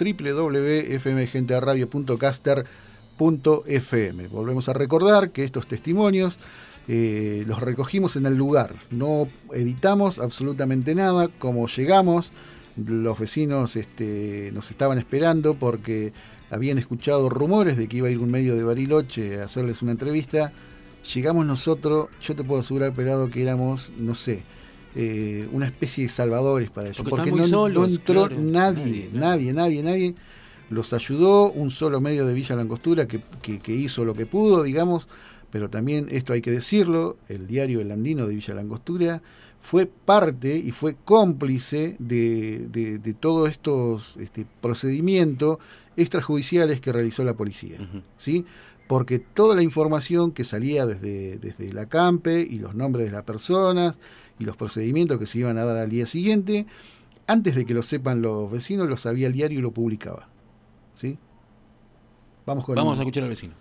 www.fmgenteradio.caster.fm. Volvemos a recordar que estos testimonios los recogimos en el lugar. No editamos absolutamente nada. Como llegamos, los vecinos nos estaban esperando porque habían escuchado rumores de que iba a ir un medio de Bariloche a hacerles una entrevista. Llegamos nosotros, yo te puedo asegurar, Pelado, que éramos, no sé, una especie de salvadores para ellos. Porque no entró nadie. Los ayudó un solo medio de Villa Langostura que hizo lo que pudo, digamos, pero también, esto hay que decirlo, el diario El Andino de Villa Langostura fue parte y fue cómplice de todos estos procedimientos extrajudiciales que realizó la policía, ¿sí? Porque toda la información que salía desde la CAMPE y los nombres de las personas y los procedimientos que se iban a dar al día siguiente, antes de que lo sepan los vecinos, lo sabía el diario y lo publicaba, ¿sí? Vamos a escuchar al vecino.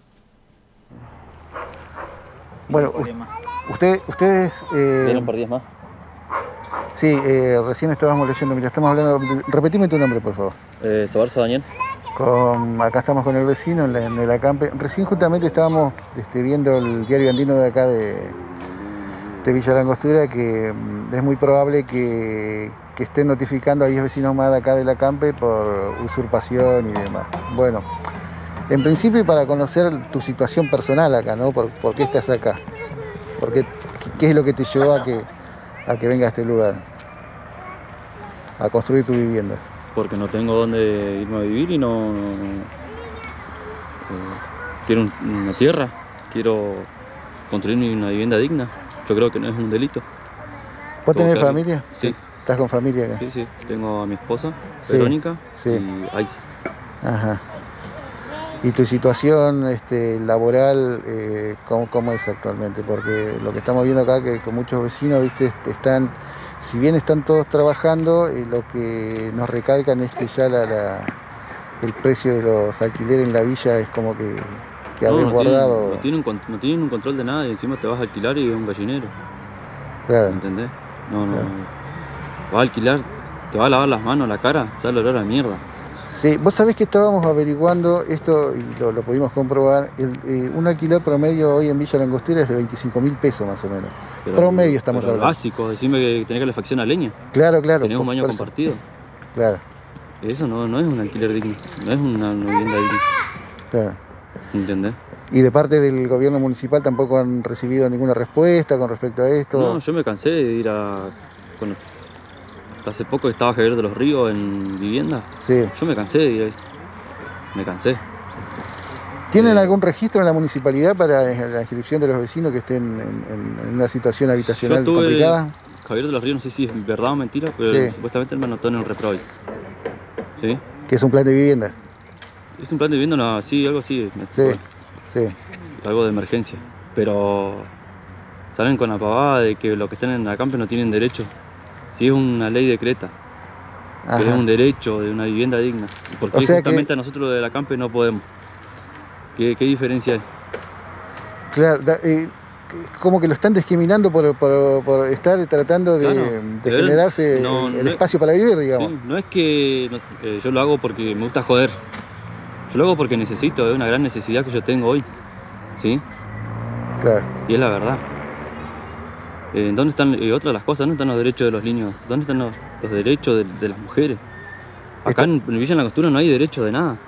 Bueno, ustedes... ¿Vienen por 10 más? Sí, recién estábamos leyendo, mira, estamos hablando... Repetime tu nombre, por favor. Sobarzo Daniel. Acá estamos con el vecino en el acampe. Recién justamente estábamos viendo el diario andino de acá de Villa Langostura, que es muy probable que estén notificando a 10 vecinos más de acá del acampe por usurpación y demás. Bueno, en principio para conocer tu situación personal acá, ¿no? ¿Por qué estás acá? ¿Qué es lo que te llevó a que venga a este lugar? A construir tu vivienda. Porque no tengo dónde irme a vivir y no quiero una tierra, quiero construir una vivienda digna. Yo creo que no es un delito. ¿Vos tenés familia? Sí. ¿Estás con familia acá? Sí, tengo a mi esposa, Verónica, y Aisa. Ajá. ¿Y tu situación laboral cómo es actualmente? Porque lo que estamos viendo acá, que con muchos vecinos, viste, si bien están todos trabajando, lo que nos recalcan es que ya el precio de los alquileres en la villa es como que ha desbordado. No tienen un control de nada y encima te vas a alquilar y es un gallinero. Claro. ¿Entendés? No. Vas a alquilar te va a lavar las manos, la cara, ya el olor a mierda. Sí, vos sabés que estábamos averiguando esto y lo pudimos comprobar. Un alquiler promedio hoy en Villa Langostera es de 25.000 pesos más o menos. Pero promedio estamos hablando. Básico, decime que tenés calefacción a leña. Claro. Tenés un baño compartido. Claro. Eso no es un alquiler digno, no es una vivienda digna. Claro. ¿Entendés? Y de parte del gobierno municipal tampoco han recibido ninguna respuesta con respecto a esto. No, yo me cansé de ir hace poco estaba Javier de los Ríos en vivienda. Sí. Yo me cansé de ir ahí. Me cansé. ¿Tienen algún registro en la municipalidad para la inscripción de los vecinos que estén en una situación habitacional complicada? Javier de los Ríos, no sé si es verdad o mentira, pero supuestamente él me anotó en el REPROVI. ¿Sí? ¿Que es un plan de vivienda? Es un plan de vivienda, no, sí, algo así. Sí. Algo de emergencia. Pero salen con la pavada de que los que están en la campe no tienen derecho. Si es una ley decreta, que es un derecho de una vivienda digna. Porque justamente a nosotros de la campe no podemos. ¿Qué diferencia hay? Claro, como que lo están discriminando por estar tratando de generarse el espacio para vivir, digamos. Sí, no es que yo lo hago porque me gusta joder. Yo lo hago porque necesito, es una gran necesidad que yo tengo hoy. ¿Sí? Claro. Y es la verdad. ¿Dónde están, otra de las cosas, dónde están los derechos de los niños? ¿Dónde están los derechos de las mujeres? Acá en Villa Langostura no hay derecho de nada.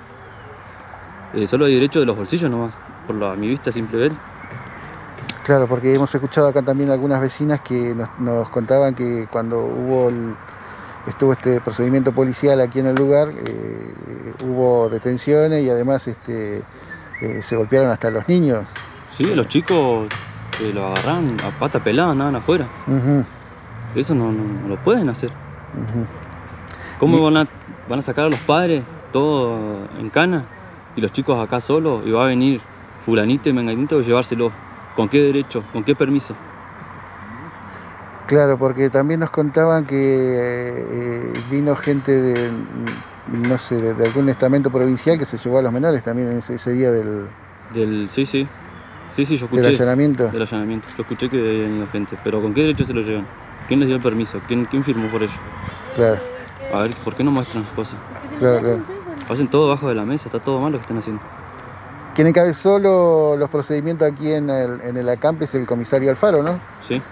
Solo hay derecho de los bolsillos nomás, a mi vista simple ver. Claro, porque hemos escuchado acá también algunas vecinas que nos contaban que cuando estuvo este procedimiento policial aquí en el lugar, hubo detenciones y además se golpearon hasta los niños. Sí, los chicos lo agarran a pata pelada, andaban afuera. Eso no lo pueden hacer. ¿Cómo van a sacar a los padres todo en cana y los chicos acá solos y va a venir fulanito y menganito a llevárselos? ¿Con qué derecho? ¿Con qué permiso? Claro, porque también nos contaban que vino gente de algún estamento provincial que se llevó a los menores también en ese día del sí, yo escuché. ¿Del allanamiento? Del allanamiento. Yo escuché que había venido gente. Pero ¿con qué derecho se lo llevan? ¿Quién les dio el permiso? ¿Quién firmó por ello? Claro. A ver, ¿por qué no muestran las cosas? Claro. Hacen todo bajo de la mesa, está todo mal lo que están haciendo. Quien encabezó los procedimientos aquí en el acampe es el comisario Alfaro, ¿no? Sí.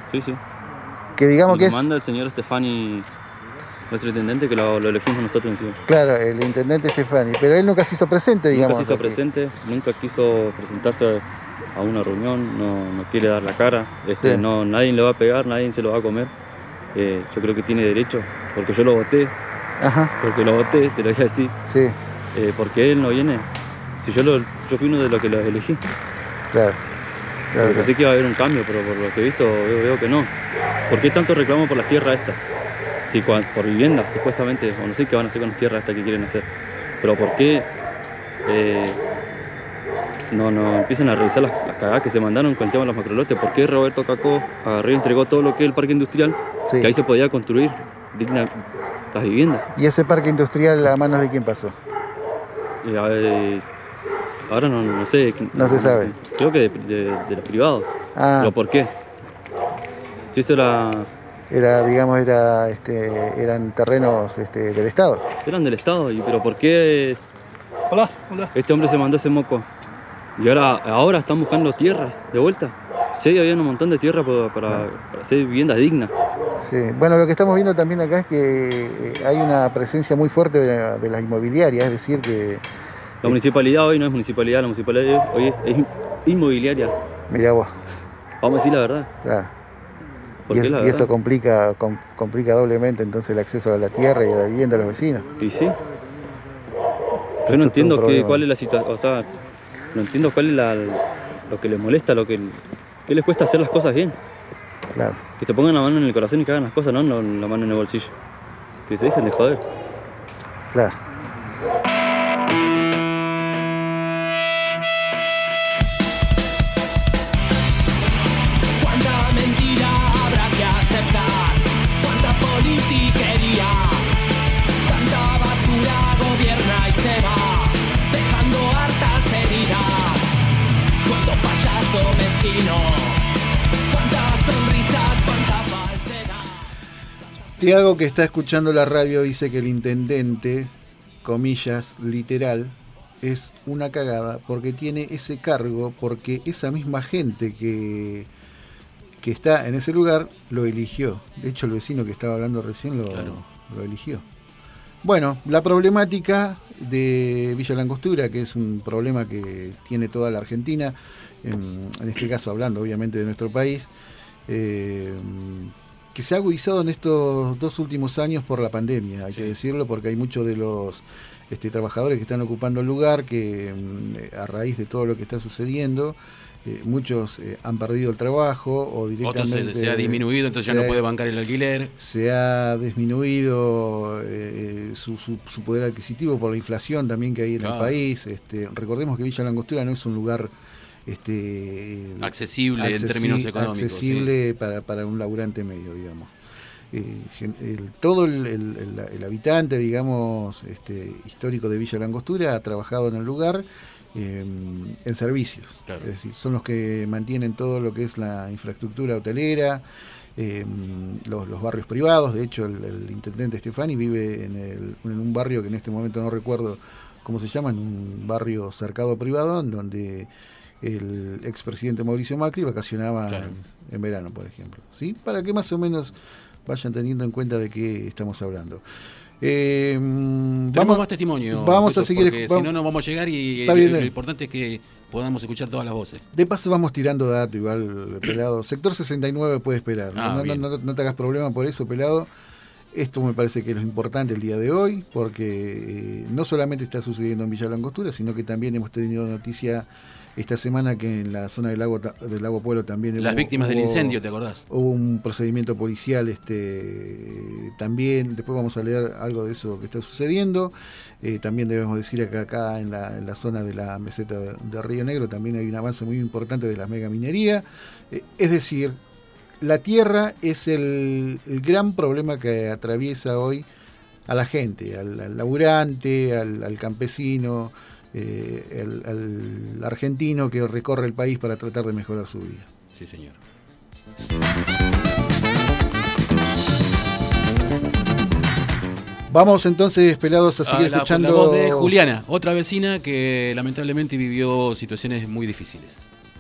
Que digamos que manda el señor Stefani, nuestro intendente, que lo elegimos nosotros encima. Claro, el intendente Stefani, pero él nunca se hizo presente, digamos. Nunca se hizo presente, nunca quiso presentarse a una reunión, no quiere dar la cara, nadie le va a pegar, nadie se lo va a comer. Yo creo que tiene derecho, porque yo lo voté. Porque lo voté, te lo voy a decir. Sí. Porque él no viene. Si yo fui uno de los que los elegí. Claro. Pensé que iba a haber un cambio, pero por lo que he visto veo que no. ¿Por qué tanto reclamo por las tierras estas? Sí, por viviendas, supuestamente, o no sé qué van a hacer con las tierras estas que quieren hacer. Pero ¿por qué no empiezan a revisar las cagadas que se mandaron con el tema de los macrolotes? ¿Por qué Roberto Cacó agarró y entregó todo lo que es el parque industrial? Sí. Que ahí se podía construir las viviendas. ¿Y ese parque industrial a manos de quién pasó? Ahora no sé. No se sabe. Creo que de los privados. ¿Pero por qué? Si esto eran terrenos del Estado. Eran del Estado, pero ¿por qué? Hola. Este hombre se mandó ese moco. Y ahora están buscando tierras de vuelta. Sí, había un montón de tierra para hacer viviendas dignas. Sí, bueno, lo que estamos viendo también acá es que hay una presencia muy fuerte de las inmobiliarias, es decir que... La municipalidad hoy no es municipalidad, la municipalidad hoy es inmobiliaria. Mirá vos. Vamos a decir la verdad. Claro. Y eso complica doblemente entonces el acceso a la tierra y a la vivienda de los vecinos. Y sí. Yo no entiendo cuál es la situación, o sea, no entiendo cuál es lo que les molesta, qué les cuesta hacer las cosas bien. Claro. Que se pongan la mano en el corazón y que hagan las cosas, no la mano en el bolsillo. Que se dejen de joder. Claro. Tiago, que está escuchando la radio, dice que el intendente, comillas, literal, es una cagada porque tiene ese cargo, porque esa misma gente que está en ese lugar lo eligió. De hecho, el vecino que estaba hablando recién lo eligió. Bueno, la problemática de Villa Langostura, que es un problema que tiene toda la Argentina, en este caso hablando obviamente de nuestro país, que se ha agudizado en estos 2 últimos años por la pandemia, hay que decirlo, porque hay muchos de los trabajadores que están ocupando el lugar que a raíz de todo lo que está sucediendo, muchos han perdido el trabajo o directamente... Otros se ha disminuido, entonces ya no puede bancar el alquiler. Se ha disminuido su poder adquisitivo por la inflación también que hay en el país. Recordemos que Villa Langostura no es un lugar accesible en términos económicos. Accesible para un laburante medio, digamos. Todo el habitante, digamos, histórico de Villa Langostura ha trabajado en el lugar en servicios. Claro. Es decir, son los que mantienen todo lo que es la infraestructura hotelera, los barrios privados. De hecho, el intendente Stefani vive en un barrio que en este momento no recuerdo cómo se llama, en un barrio cercado privado, en donde el expresidente Mauricio Macri vacacionaba en verano, por ejemplo. ¿Sí? Para que más o menos vayan teniendo en cuenta de qué estamos hablando. Tenemos más testimonio. Vamos a seguir. Porque si no, no vamos a llegar y lo importante es que podamos escuchar todas las voces. De paso vamos tirando datos igual, Pelado. Sector 69 puede esperar. No te hagas problema por eso, Pelado. Esto me parece que es lo importante el día de hoy, porque no solamente está sucediendo en Villa Langostura, sino que también hemos tenido noticia esta semana que en la zona del lago Pueblo también las víctimas del incendio, ¿te acordás? Hubo un procedimiento policial también. Después vamos a leer algo de eso que está sucediendo. También debemos decir que acá en la zona de la meseta de Río Negro también hay un avance muy importante de la megaminería. Es decir, la tierra es el gran problema que atraviesa hoy a la gente, al laburante, al campesino, al argentino que recorre el país para tratar de mejorar su vida. Sí, señor. Vamos entonces, Pelados, a seguir escuchando... La voz de Juliana, otra vecina que lamentablemente vivió situaciones muy difíciles.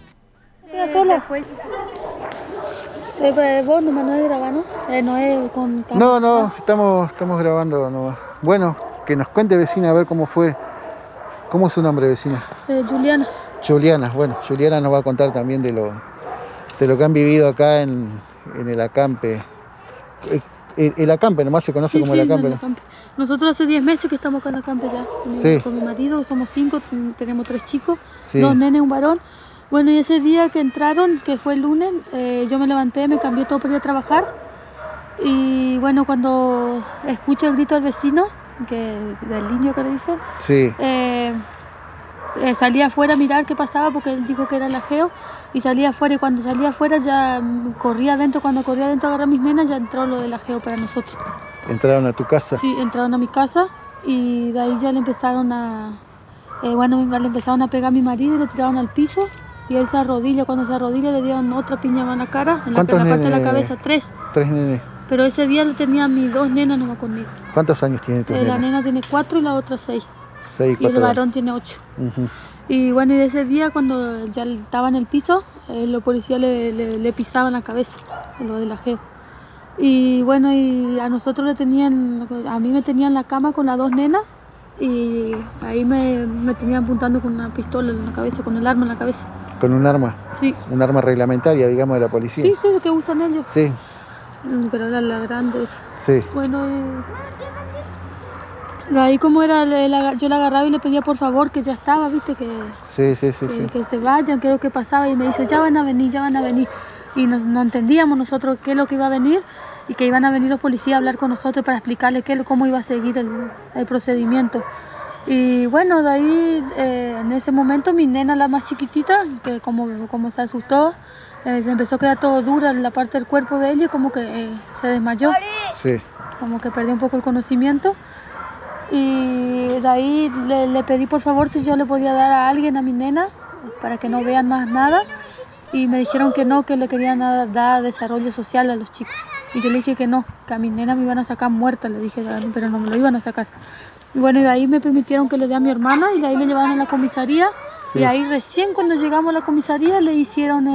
Vos no es grabando, no es con... No, estamos grabando nomás. Bueno, que nos cuente, vecina, a ver cómo fue. ¿Cómo es su nombre, vecina? Juliana. Bueno, Juliana nos va a contar también de lo que han vivido acá en el acampe. El acampe nomás se conoce como el acampe, ¿no? Nosotros hace 10 meses que estamos acá en el acampe ya. Con mi marido, somos 5, tenemos 3 chicos, 2 nenes, un varón. Bueno, y ese día que entraron, que fue el lunes, yo me levanté, me cambié todo para ir a trabajar. Y bueno, cuando escucho el grito del vecino, del niño que le dice, salí afuera a mirar qué pasaba porque él dijo que era el ajeo. Y salí afuera, y cuando salí afuera ya corría adentro. Cuando corría adentro a agarrar a mis nenas, ya entró lo del ajeo para nosotros. ¿Entraron a tu casa? Sí, entraron a mi casa y de ahí ya le empezaron a pegar a mi marido y le tiraron al piso. Y él se arrodilla, cuando se arrodilla le dieron otra piña en la cara, en la parte de la cabeza, 3. 3 nenes. Pero ese día tenía mis 2 nenas nomás conmigo. ¿Cuántos años tiene tu nena? La nena tiene 4 y la otra 6. 6, 4. Y el varón tiene 8. Uh-huh. Y bueno, y ese día cuando ya estaba en el piso, los policías le pisaban la cabeza, lo del ajeo. Y bueno, y a nosotros a mí me tenían en la cama con las 2 nenas y ahí me tenían apuntando con una pistola en la cabeza, con el arma en la cabeza. ¿Con un arma? Sí. ¿Un arma reglamentaria, digamos, de la policía? Sí, lo que usan ellos. Sí. Pero era la grande. Sí. Bueno, de ahí como era, yo la agarraba y le pedía por favor que ya estaba, viste, que se vayan, que es lo que pasaba, y me dice, ya van a venir. Y no entendíamos nosotros qué es lo que iba a venir, y que iban a venir los policías a hablar con nosotros para explicarles cómo iba a seguir el procedimiento. Y bueno, de ahí, en ese momento, mi nena, la más chiquitita, que como se asustó, se empezó a quedar todo dura en la parte del cuerpo de ella, y como que se desmayó. Sí. Como que perdió un poco el conocimiento. Y de ahí le pedí por favor si yo le podía dar a alguien a mi nena para que no vean más nada, y me dijeron que no, que le querían dar desarrollo social a los chicos. Y yo le dije que no, que a mi nena me iban a sacar muerta, le dije, pero no me lo iban a sacar. Y bueno, y de ahí me permitieron que le dé a mi hermana y de ahí le llevaron a la comisaría. Sí. Y ahí recién cuando llegamos a la comisaría le hicieron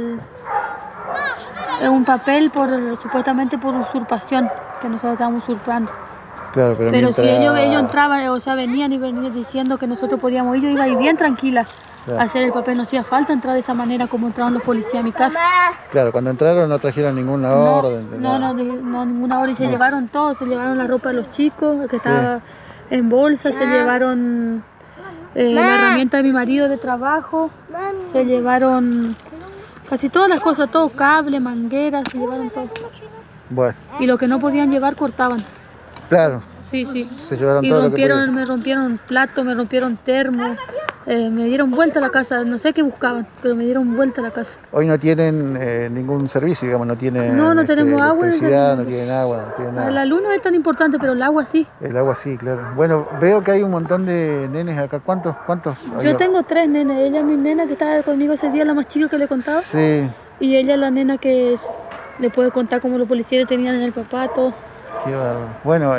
un papel supuestamente por usurpación, que nosotros estábamos usurpando. Claro, pero mientras... si ellos entraban, o sea, venían diciendo que nosotros podíamos ir, yo iba ahí bien tranquila. Claro. A hacer el papel, no hacía falta entrar de esa manera como entraron los policías a mi casa. Claro, cuando entraron no trajeron ninguna orden. No, ninguna orden, se llevaron todo, se llevaron la ropa de los chicos, que estaba en bolsa, se llevaron la herramienta de mi marido de trabajo, se llevaron casi todas las cosas, todo, cable, mangueras, se llevaron todo. Bueno. Y lo que no podían llevar cortaban. Claro. Sí. Se llevaron y todo me rompieron platos, me rompieron termos, me dieron vuelta a la casa, no sé qué buscaban, pero me dieron vuelta a la casa. Hoy no tienen ningún servicio, digamos, no tienen no tenemos agua, no tienen agua, no tienen nada. La luz no es tan importante, pero el agua sí. El agua sí, claro. Bueno, veo que hay un montón de nenes acá. ¿Cuántos? Yo tengo 3 nenes. Ella es mi nena que estaba conmigo ese día, la más chica que le contaba. Sí. Y ella es la nena que le puede contar cómo los policías tenían en el papá, todo. Qué bárbaro. Bueno,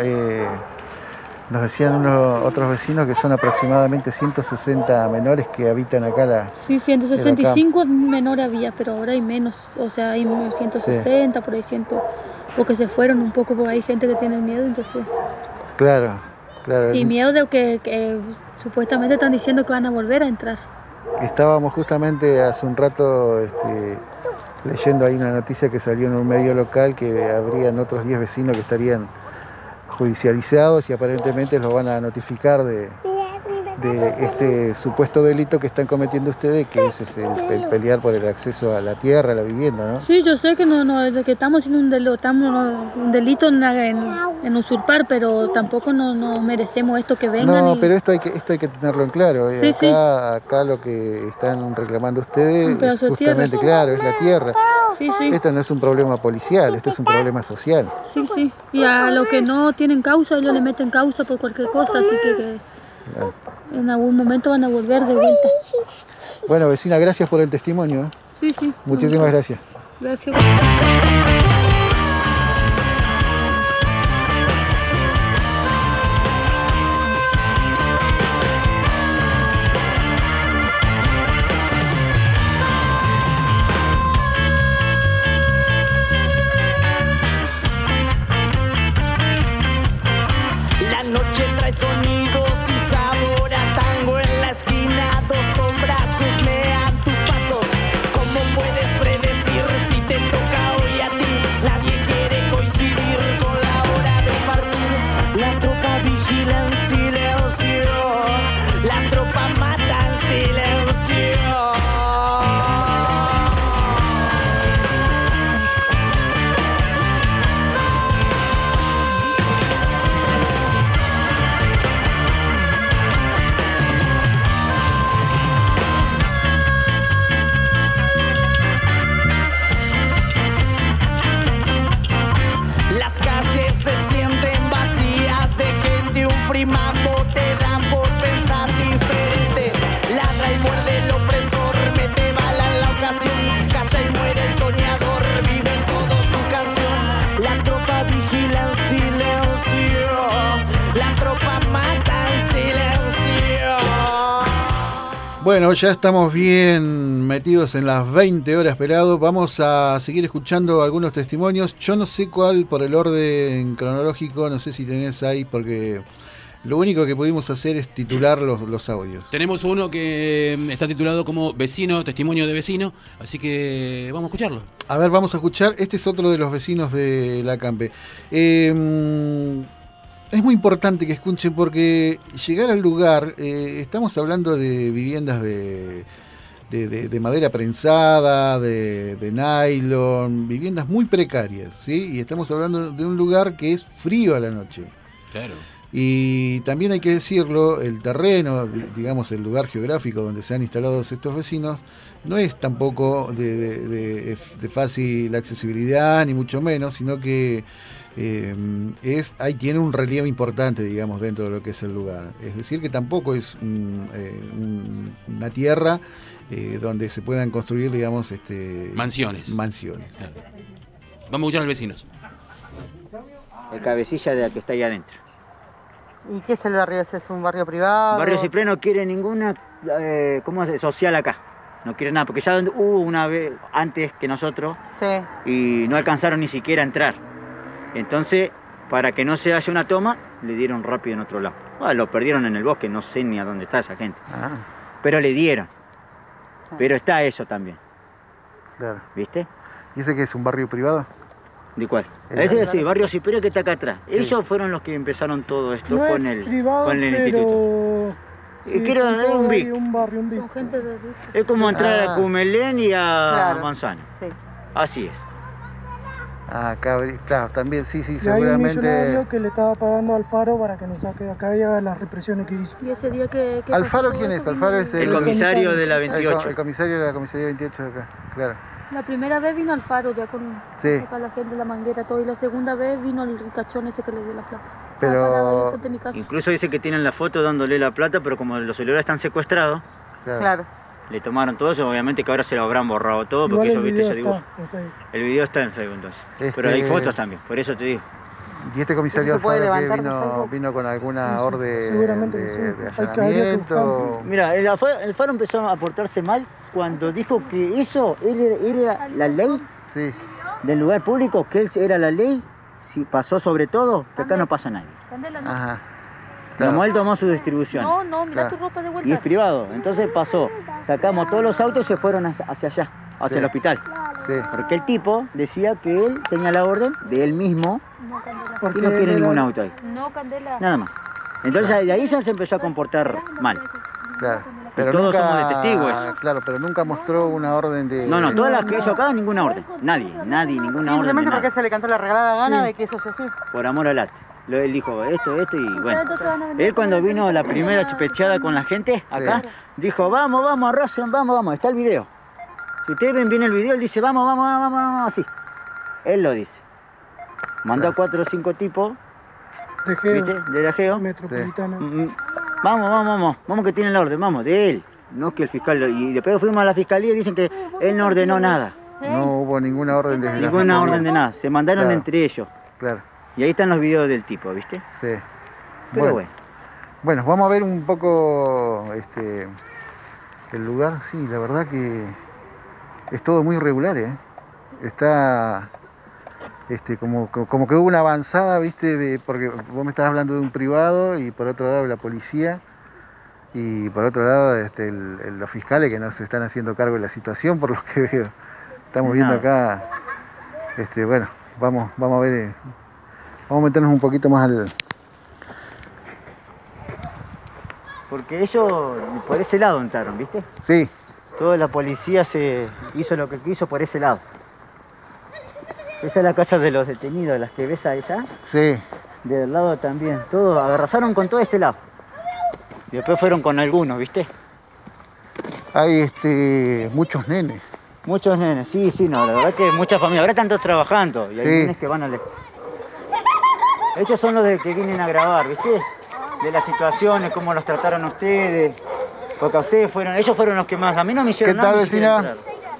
nos decían otros vecinos que son aproximadamente 160 menores que habitan acá. Sí, 165 menores había, pero ahora hay menos. O sea, hay 160, por ahí 100, porque se fueron un poco, porque hay gente que tiene miedo, entonces... Claro. Y miedo de que supuestamente están diciendo que van a volver a entrar. Estábamos justamente hace un rato leyendo ahí una noticia que salió en un medio local que habrían otros 10 vecinos que estarían judicializados y aparentemente los van a notificar de este supuesto delito que están cometiendo ustedes, que es el pelear por el acceso a la tierra, a la vivienda, ¿no? Sí, yo sé que que estamos haciendo un delito en usurpar, pero tampoco no merecemos esto que vengan. No, pero esto hay que tenerlo en claro. Sí, acá lo que están reclamando ustedes es justamente, claro, es la tierra. Sí. Esto no es un problema policial, esto es un problema social. Sí. Y a los que no tienen causa, ellos le meten causa por cualquier cosa, así que claro. En algún momento van a volver de vuelta. Bueno, vecina, gracias por el testimonio. Sí. Muchísimas gracias. Gracias. La noche trae sonidos y sabor a tango en la esquina. 2 sombras husmean tus pasos. ¿Cómo puedes predecir si te toca hoy a ti? Nadie quiere coincidir con la hora de partir. La tropa vigila en silencio. La tropa mata en silencio. Las calles se sienten vacías de gente, un frimambo te dan por pensar diferente. Ladra y muerde el opresor, mete bala en la ocasión. Calla y muere el soñador, vive en todo su canción. La tropa vigila en silencio, la tropa mata en silencio. Bueno, ya estamos bien metidos en las 20 horas pelados. Vamos a seguir escuchando algunos testimonios. Yo no sé cuál por el orden cronológico, no sé si tenés ahí, porque lo único que pudimos hacer es titular los audios. Tenemos uno que está titulado como Vecino, Testimonio de Vecino, así que vamos a escucharlo. A ver, vamos a escuchar. Este es otro de los vecinos de La Campe. Es muy importante que escuchen porque llegar al lugar, estamos hablando de viviendas de madera prensada, de nylon, viviendas muy precarias, ¿sí? Y estamos hablando de un lugar que es frío a la noche. Claro. Y también hay que decirlo, el terreno, digamos el lugar geográfico donde se han instalado estos vecinos, no es tampoco de fácil accesibilidad, ni mucho menos, sino que ahí tiene un relieve importante, digamos, dentro de lo que es el lugar. Es decir, que tampoco es una tierra donde se puedan construir, digamos, mansiones. Mansiones. Claro. Vamos a escuchar a los vecinos. el cabecilla de la que está ahí adentro. ¿Y qué es el barrio ese? ¿Es un barrio privado? Barrio Ciprés no quiere ninguna social acá. No quiere nada, porque ya hubo una vez antes que nosotros y no alcanzaron ni siquiera a entrar. Entonces, para que no se haya una toma, le dieron rápido en otro lado. Lo perdieron en el bosque, no sé ni a dónde está esa gente. Pero le dieron. Pero está eso también. Claro. ¿Viste? ¿Y ese que es un barrio privado? ¿De cuál? Ese sí, Barrio Ciprés que está acá atrás. Sí. Ellos fueron los que empezaron todo esto no con el instituto. Sí, quiero es un BIC. Un barrio, un BIC. Es como entrar a Cumelén y a Manzano. Sí. Así es. Claro, también, sí, y seguramente. Hay un millonario que le estaba pagando a Alfaro para que nos saque de acá y haga las represiones que hizo. ¿Y ese día que ¿Alfaro quién es? Alfaro es el comisario de la 28. El comisario de la comisaría 28 de acá, claro. La primera vez vino Alfaro ya con acá la gente de la manguera, todo. Y la segunda vez vino el ricachón ese que le dio la plata. Pero incluso dice que tienen la foto dándole la plata, pero como los celulares están secuestrados, claro. Le tomaron todo eso, obviamente que ahora se lo habrán borrado todo, porque ellos, viste, yo digo, el video está en Facebook entonces, pero hay fotos también, por eso te digo. ¿Y este comisario Alfaro que vino con alguna orden de allanamiento? Mira, el Alfaro empezó a portarse mal cuando dijo que eso era la ley del lugar público, que él era la ley, si pasó sobre todo, que acá no pasa nadie. Ajá. Como él tomó su distribución. No, mira tu ropa de vuelta. Y es privado, entonces pasó, sacamos todos los autos y se fueron hacia allá, hacia el hospital. Porque el tipo decía que él tenía la orden de él mismo y no quiere ningún auto ahí. No, Candela. Nada más. Entonces de ahí ya se empezó a comportar mal. Claro. Pero todos somos de testigos. Claro, pero nunca mostró una orden de... No, todas las que hizo acá, ninguna orden. Nadie, ninguna orden. Simplemente porque se le cantó la regalada gana de que eso se hacía. Por amor al arte. Él dijo esto y bueno. Él cuando vino la primera chupecheada con la gente acá, dijo, vamos, arrasen, vamos. Está el video. Si ustedes ven bien el video, él dice, vamos, así. Él lo dice. Mandó a 4 o 5 tipos. De la Geo. Metropolitana. Vamos que tienen la orden, vamos, de él. No que el fiscal. Y después fuimos a la fiscalía y dicen que él no ordenó nada. No hubo ninguna orden de ninguna orden de nada. Se mandaron entre ellos. Claro. Y ahí están los videos del tipo, ¿viste? Sí. Pero bueno. Bueno, vamos a ver un poco el lugar. Sí, la verdad que es todo muy irregular, ¿eh? Está como que hubo una avanzada, ¿viste? Porque vos me estás hablando de un privado y por otro lado la policía y por otro lado los fiscales que no se están haciendo cargo de la situación, por lo que veo. Estamos viendo acá, bueno, vamos a ver. Vamos a meternos un poquito más al... Porque ellos por ese lado entraron, ¿viste? Sí. Toda la policía se hizo lo que quiso por ese lado. Esa es la casa de los detenidos, las que ves ahí, ¿está? Sí. Del lado también. Todos agarraron con todo este lado. Y después fueron con algunos, ¿viste? Hay muchos nenes. Muchos nenes, sí, no, la verdad que muchas familias. Ahora están todos trabajando y hay nenes que van a... Estos son los que vienen a grabar, ¿viste? De las situaciones, cómo los trataron ustedes. Porque a ustedes ellos fueron los que más. A mí no me hicieron nada. ¿Qué tal, vecina?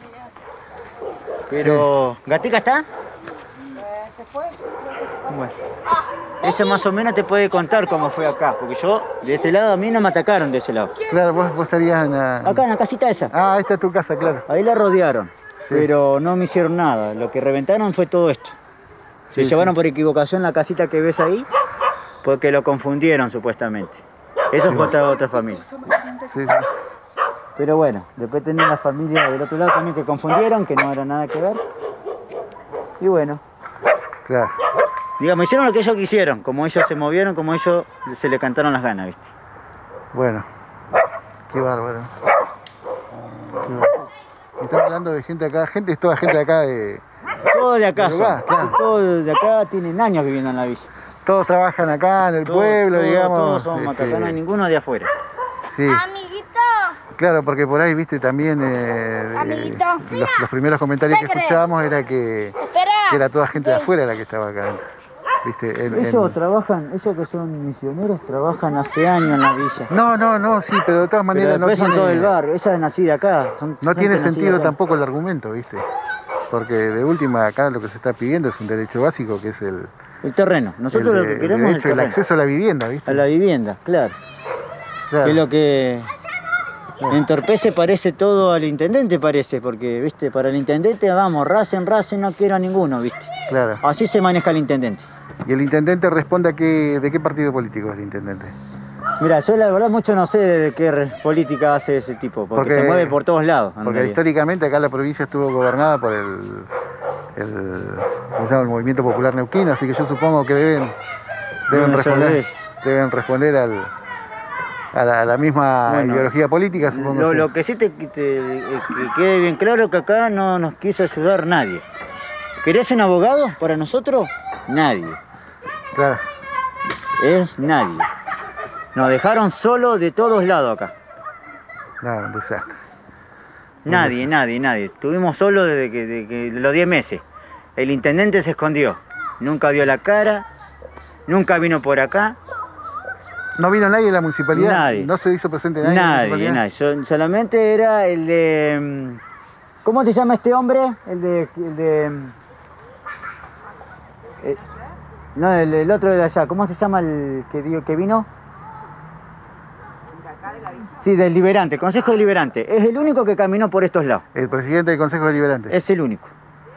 Pero, ¿Gatica está? Se fue. Bueno. Ese más o menos te puede contar cómo fue acá. Porque yo, de este lado, a mí no me atacaron de ese lado. Claro, vos estarías en la... Acá, en la casita esa. Ah, esta es tu casa, claro. Ahí la rodearon. Pero no me hicieron nada. Lo que reventaron fue todo esto. Se llevaron por equivocación la casita que ves ahí, porque lo confundieron supuestamente. Eso fue otra familia. Sí. Pero bueno, después tenía la familia del otro lado también que confundieron, que no era nada que ver. Y bueno. Claro. Digamos, hicieron lo que ellos quisieron, como ellos se movieron, como ellos se le cantaron las ganas, ¿viste? Bueno, qué bárbaro. Estamos hablando de gente acá, toda gente de acá de... Todos de acá, claro. Todos de acá tienen años viviendo en la villa. Todos trabajan acá en el pueblo, digamos. Todos somos macacanos, no hay ninguno de afuera. Sí. Amiguito. Claro, porque por ahí, viste, también los primeros comentarios que escuchábamos era que era toda gente de afuera la que estaba acá. ¿Viste? Ellos trabajan, ellos que son misioneros, trabajan hace años en la villa. No, sí, pero de todas maneras no tiene... todo el barrio, ella es nacida acá. No tiene sentido tampoco el argumento, ¿viste? Porque de última acá lo que se está pidiendo es un derecho básico, que es El terreno. Nosotros lo que queremos es el acceso a la vivienda, ¿viste? A la vivienda, claro. Que es lo que entorpece, parece, todo al intendente, parece, porque, viste, para el intendente, vamos, racen, no quiero a ninguno, viste. Claro. Así se maneja el intendente. ¿Y el intendente responde de qué partido político es el intendente? Mira, yo la verdad mucho no sé de qué política hace ese tipo, porque se mueve por todos lados. Porque históricamente acá la provincia estuvo gobernada por el Movimiento Popular Neuquino, así que yo supongo que deben responder a la misma ideología política, supongo. Lo que sí que quede bien claro que acá no nos quiso ayudar nadie. ¿Querés un abogado para nosotros? Nadie. Claro. Es nadie. Nos dejaron solos de todos lados acá. No, un desastre. Nadie. Estuvimos solos desde los 10 meses. El intendente se escondió. Nunca dio la cara. Nunca vino por acá. ¿No vino nadie de la municipalidad? Nadie. ¿No se hizo presente nadie? Nadie. Solamente era el de... ¿Cómo se llama este hombre? No, el otro de allá. ¿Cómo se llama el que vino? Sí, del Liberante, Consejo Deliberante. Es el único que caminó por estos lados. El presidente del Consejo Deliberante. Es el único.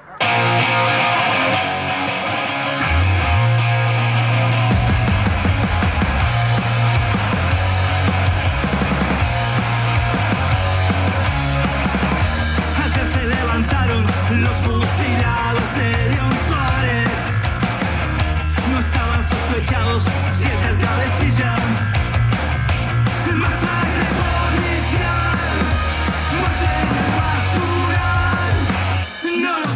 Ayer se levantaron los fusilados de León Suárez. No estaban sospechados, siete al cabecilla. Masacre policial, muerte en el basural. No lo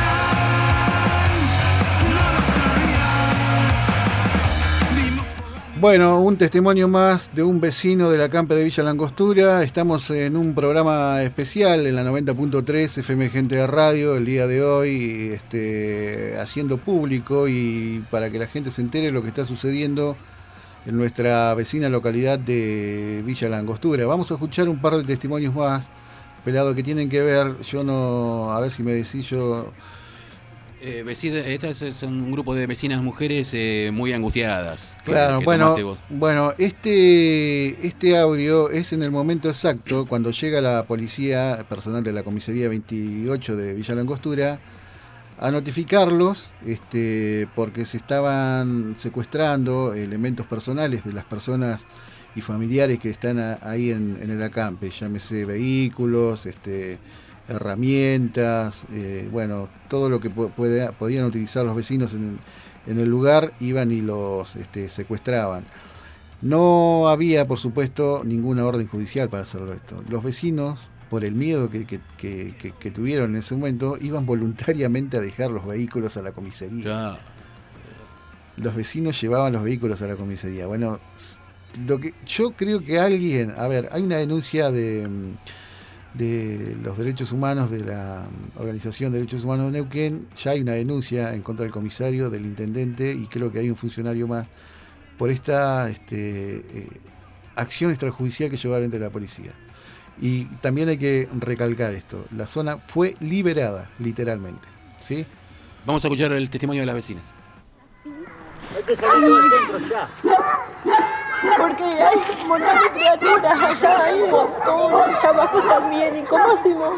sabían. Bueno, un testimonio más de un vecino de la Campe de Villa Langostura. Estamos en un programa especial en la 90.3 FM Gente de Radio el día de hoy, haciendo público y para que la gente se entere lo que está sucediendo en nuestra vecina localidad de Villa Langostura. Vamos a escuchar un par de testimonios más, Pelado, que tienen que ver, a ver si me decís yo... Estas son un grupo de vecinas mujeres muy angustiadas. Claro, bueno, este audio es en el momento exacto cuando llega la policía, personal de la comisaría 28 de Villa Langostura, a notificarlos porque se estaban secuestrando elementos personales de las personas y familiares que están ahí en el acampe, llámese vehículos, herramientas, todo lo que podían utilizar los vecinos en el lugar, iban y los secuestraban. No había, por supuesto, ninguna orden judicial para hacerlo esto. Los vecinos, por el miedo que tuvieron en ese momento, iban voluntariamente a dejar los vehículos a la comisaría. Ya. Los vecinos llevaban los vehículos a la comisaría. Bueno, yo creo que hay una denuncia de los derechos humanos, de la Organización de Derechos Humanos de Neuquén. Ya hay una denuncia en contra del comisario, del intendente, y creo que hay un funcionario más por esta acción extrajudicial que llevaron entre la policía. Y también hay que recalcar esto, la zona fue liberada, literalmente, ¿sí? Vamos a escuchar el testimonio de las vecinas. Hay que salir del centro ya. Porque hay un montón de criaturas allá, hay un montón, allá abajo también, ¿y cómo hacemos?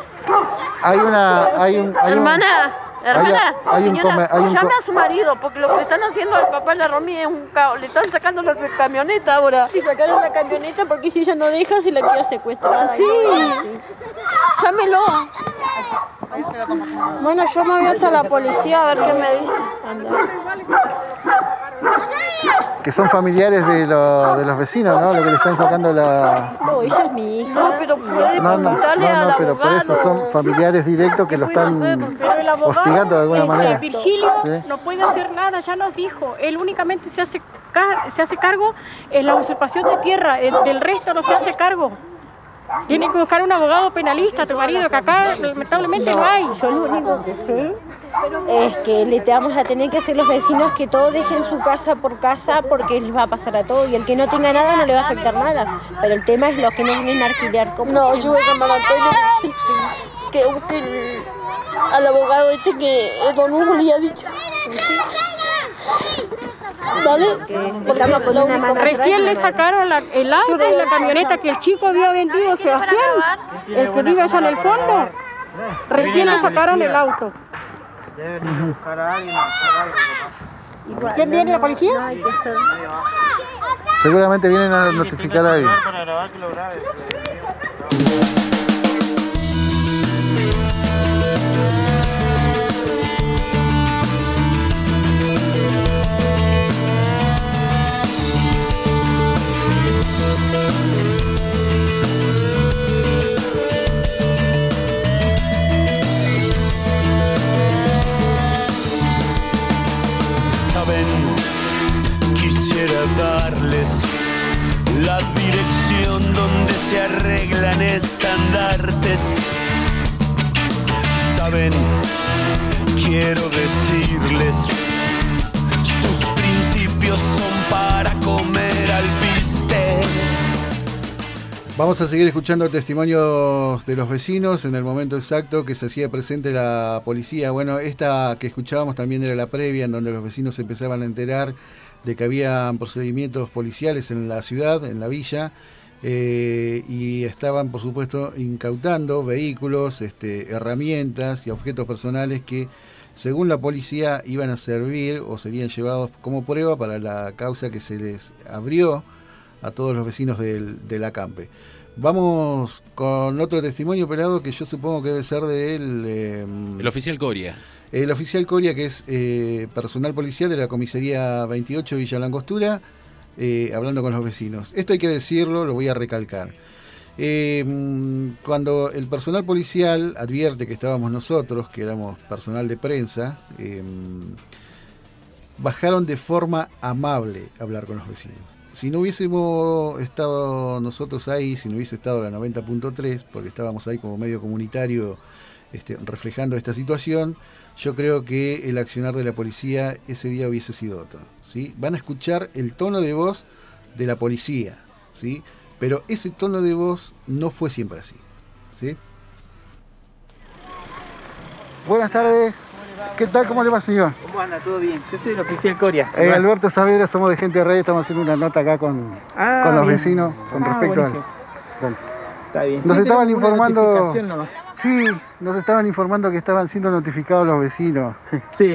Hermana, señora, llame a su marido, porque lo que le están haciendo al papá de la Romy es un caos. Le están sacando la camioneta ahora. Y sacaron la camioneta porque si ella no deja, se la queda secuestrada. Sí, llámelo. Bueno, yo me voy hasta la policía a ver qué me dice. Que son familiares de los vecinos, ¿no? Lo que le están sacando la... No, ella es mi hija. No, pero puede preguntarle al abogado. Pero por eso son familiares directos que lo están hostigando de alguna manera. Virgilio no puede hacer nada, ya nos dijo. Él únicamente se hace cargo en la usurpación de tierra, del resto no se hace cargo. Tiene que buscar un abogado penalista, tu marido, que acá lamentablemente no hay. Yo lo único que sé es que le vamos a tener que hacer los vecinos que todos dejen su casa por casa porque les va a pasar a todos y el que no tenga nada no le va a afectar nada. Pero el tema es los que no vienen a alquilar. No, yo voy a llamar a Antonio que busque al abogado que don Hugo le ha dicho. Recién le sacaron el auto y la camioneta que el chico había vendido, Sebastián, el que vive allá en el fondo. Recién le sacaron el auto. ¿Quién viene, la policía? Seguramente vienen a notificar a alguien. Quisiera darles la dirección donde se arreglan estandartes. Saben, quiero decirles, sus principios son para comer alpiste. Vamos a seguir escuchando testimonios de los vecinos en el momento exacto que se hacía presente la policía. Bueno, esta que escuchábamos también era la previa, en donde los vecinos se empezaban a enterar de que había procedimientos policiales en la ciudad, en la villa, y estaban, por supuesto, incautando vehículos, herramientas y objetos personales que, según la policía, iban a servir o serían llevados como prueba para la causa que se les abrió a todos los vecinos del acampe. Vamos con otro testimonio, Pelado, que yo supongo que debe ser el oficial Coria. El oficial Coria, que es personal policial de la comisaría 28 Villa Langostura, hablando con los vecinos. Esto hay que decirlo, lo voy a recalcar. Cuando el personal policial advierte que estábamos nosotros, que éramos personal de prensa, bajaron de forma amable a hablar con los vecinos. Si no hubiésemos estado nosotros ahí, si no hubiese estado la 90.3, porque estábamos ahí como medio comunitario reflejando esta situación, yo creo que el accionar de la policía ese día hubiese sido otro, ¿sí? Van a escuchar el tono de voz de la policía, ¿sí? Pero ese tono de voz no fue siempre así, ¿sí? Buenas tardes. ¿Qué tal? ¿Cómo le va, señor? ¿Cómo anda? ¿Todo bien? Yo soy el oficial Coria. Alberto Saavedra, somos de Gente de Red, estamos haciendo una nota acá con los vecinos con respecto al... Está bien. Nos estaban informando... Sí, nos estaban informando que estaban siendo notificados los vecinos. Sí.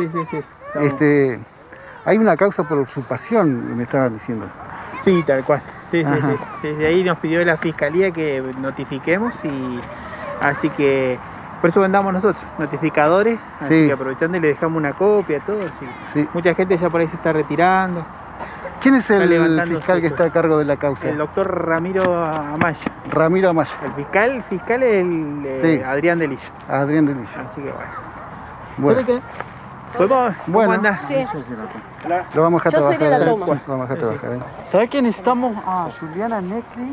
Hay una causa por usurpación, me estaban diciendo. Sí, tal cual. Sí. Desde ahí nos pidió la fiscalía que notifiquemos y así que por eso andamos nosotros, notificadores, así que aprovechando y le dejamos una copia, todo así. Sí. Mucha gente ya por ahí se está retirando. ¿Quién es el fiscal que está a cargo de la causa? El doctor Ramiro Amaya. Ramiro Amaya. El fiscal es Adrián Delillo. Adrián Delillo. Así que bueno. ¿Cómo anda? Sí. Lo vamos a trabajar. ¿Sabes que necesitamos a Juliana Necri?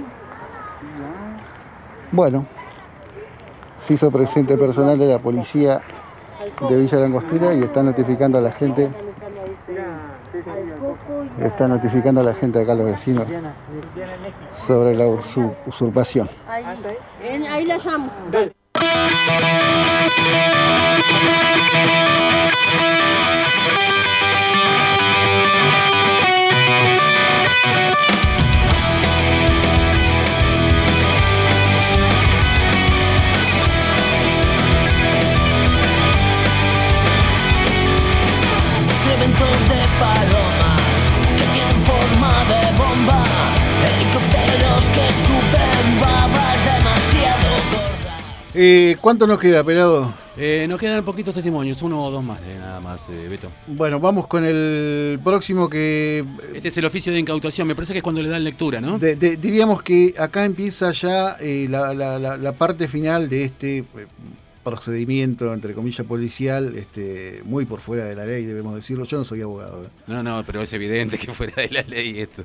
Bueno, se hizo presente personal de la policía de Villa Langostura y está notificando a la gente. Está notificando a la gente acá, los vecinos, sobre la usurpación. Ahí la llamo. Excrementos de palomas que tienen forma de bomba, helicópteros que escupen babas demasiado gordas. ¿Cuánto nos queda, Pelado? Nos quedan poquitos testimonios, uno o dos más, nada más, Beto. Bueno, vamos con el próximo que... Este es el oficio de incautación, me parece que es cuando le dan lectura, ¿no? Diríamos que acá empieza ya la parte final de este procedimiento, entre comillas, policial, muy por fuera de la ley, debemos decirlo. Yo no soy abogado. No, pero es evidente que fuera de la ley esto.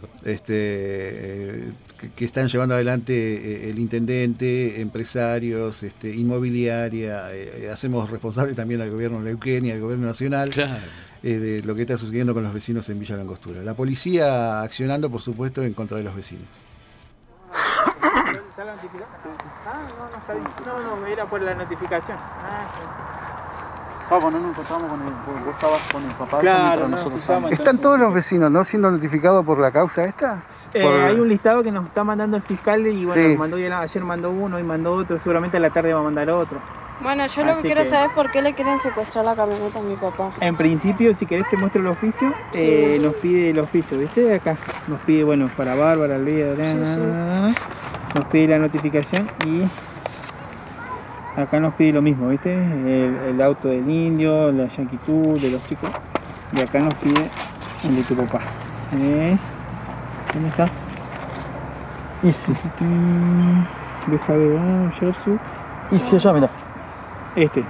Que están llevando adelante el intendente, empresarios, inmobiliaria, hacemos responsable también al gobierno de Neuquén y al gobierno nacional. Claro. De lo que está sucediendo con los vecinos en Villa Langostura. La policía accionando, por supuesto, en contra de los vecinos. No, era por la notificación. No nos encontramos con vos estabas con el papá. Claro, nosotros ¿Están todos los vecinos, no siendo notificados por la causa esta? Hay un listado que nos está mandando el fiscal y bueno, Sí. mandó ayer mandó uno y mandó otro, seguramente a la tarde va a mandar otro. Bueno, yo lo que quiero saber es por qué le quieren secuestrar la camioneta a mi papá. En principio, si querés te muestro el oficio, Sí. nos pide el oficio, ¿viste? Acá nos pide, bueno, para Bárbara, Elvira, nos pide la notificación y acá nos pide lo mismo, ¿viste? El auto del indio, la Yankee Tour, de los chicos, y acá nos pide el de tu papá. ¿Dónde está? Deja de ver, Jersey. Y si allá, mira. ¿Viste?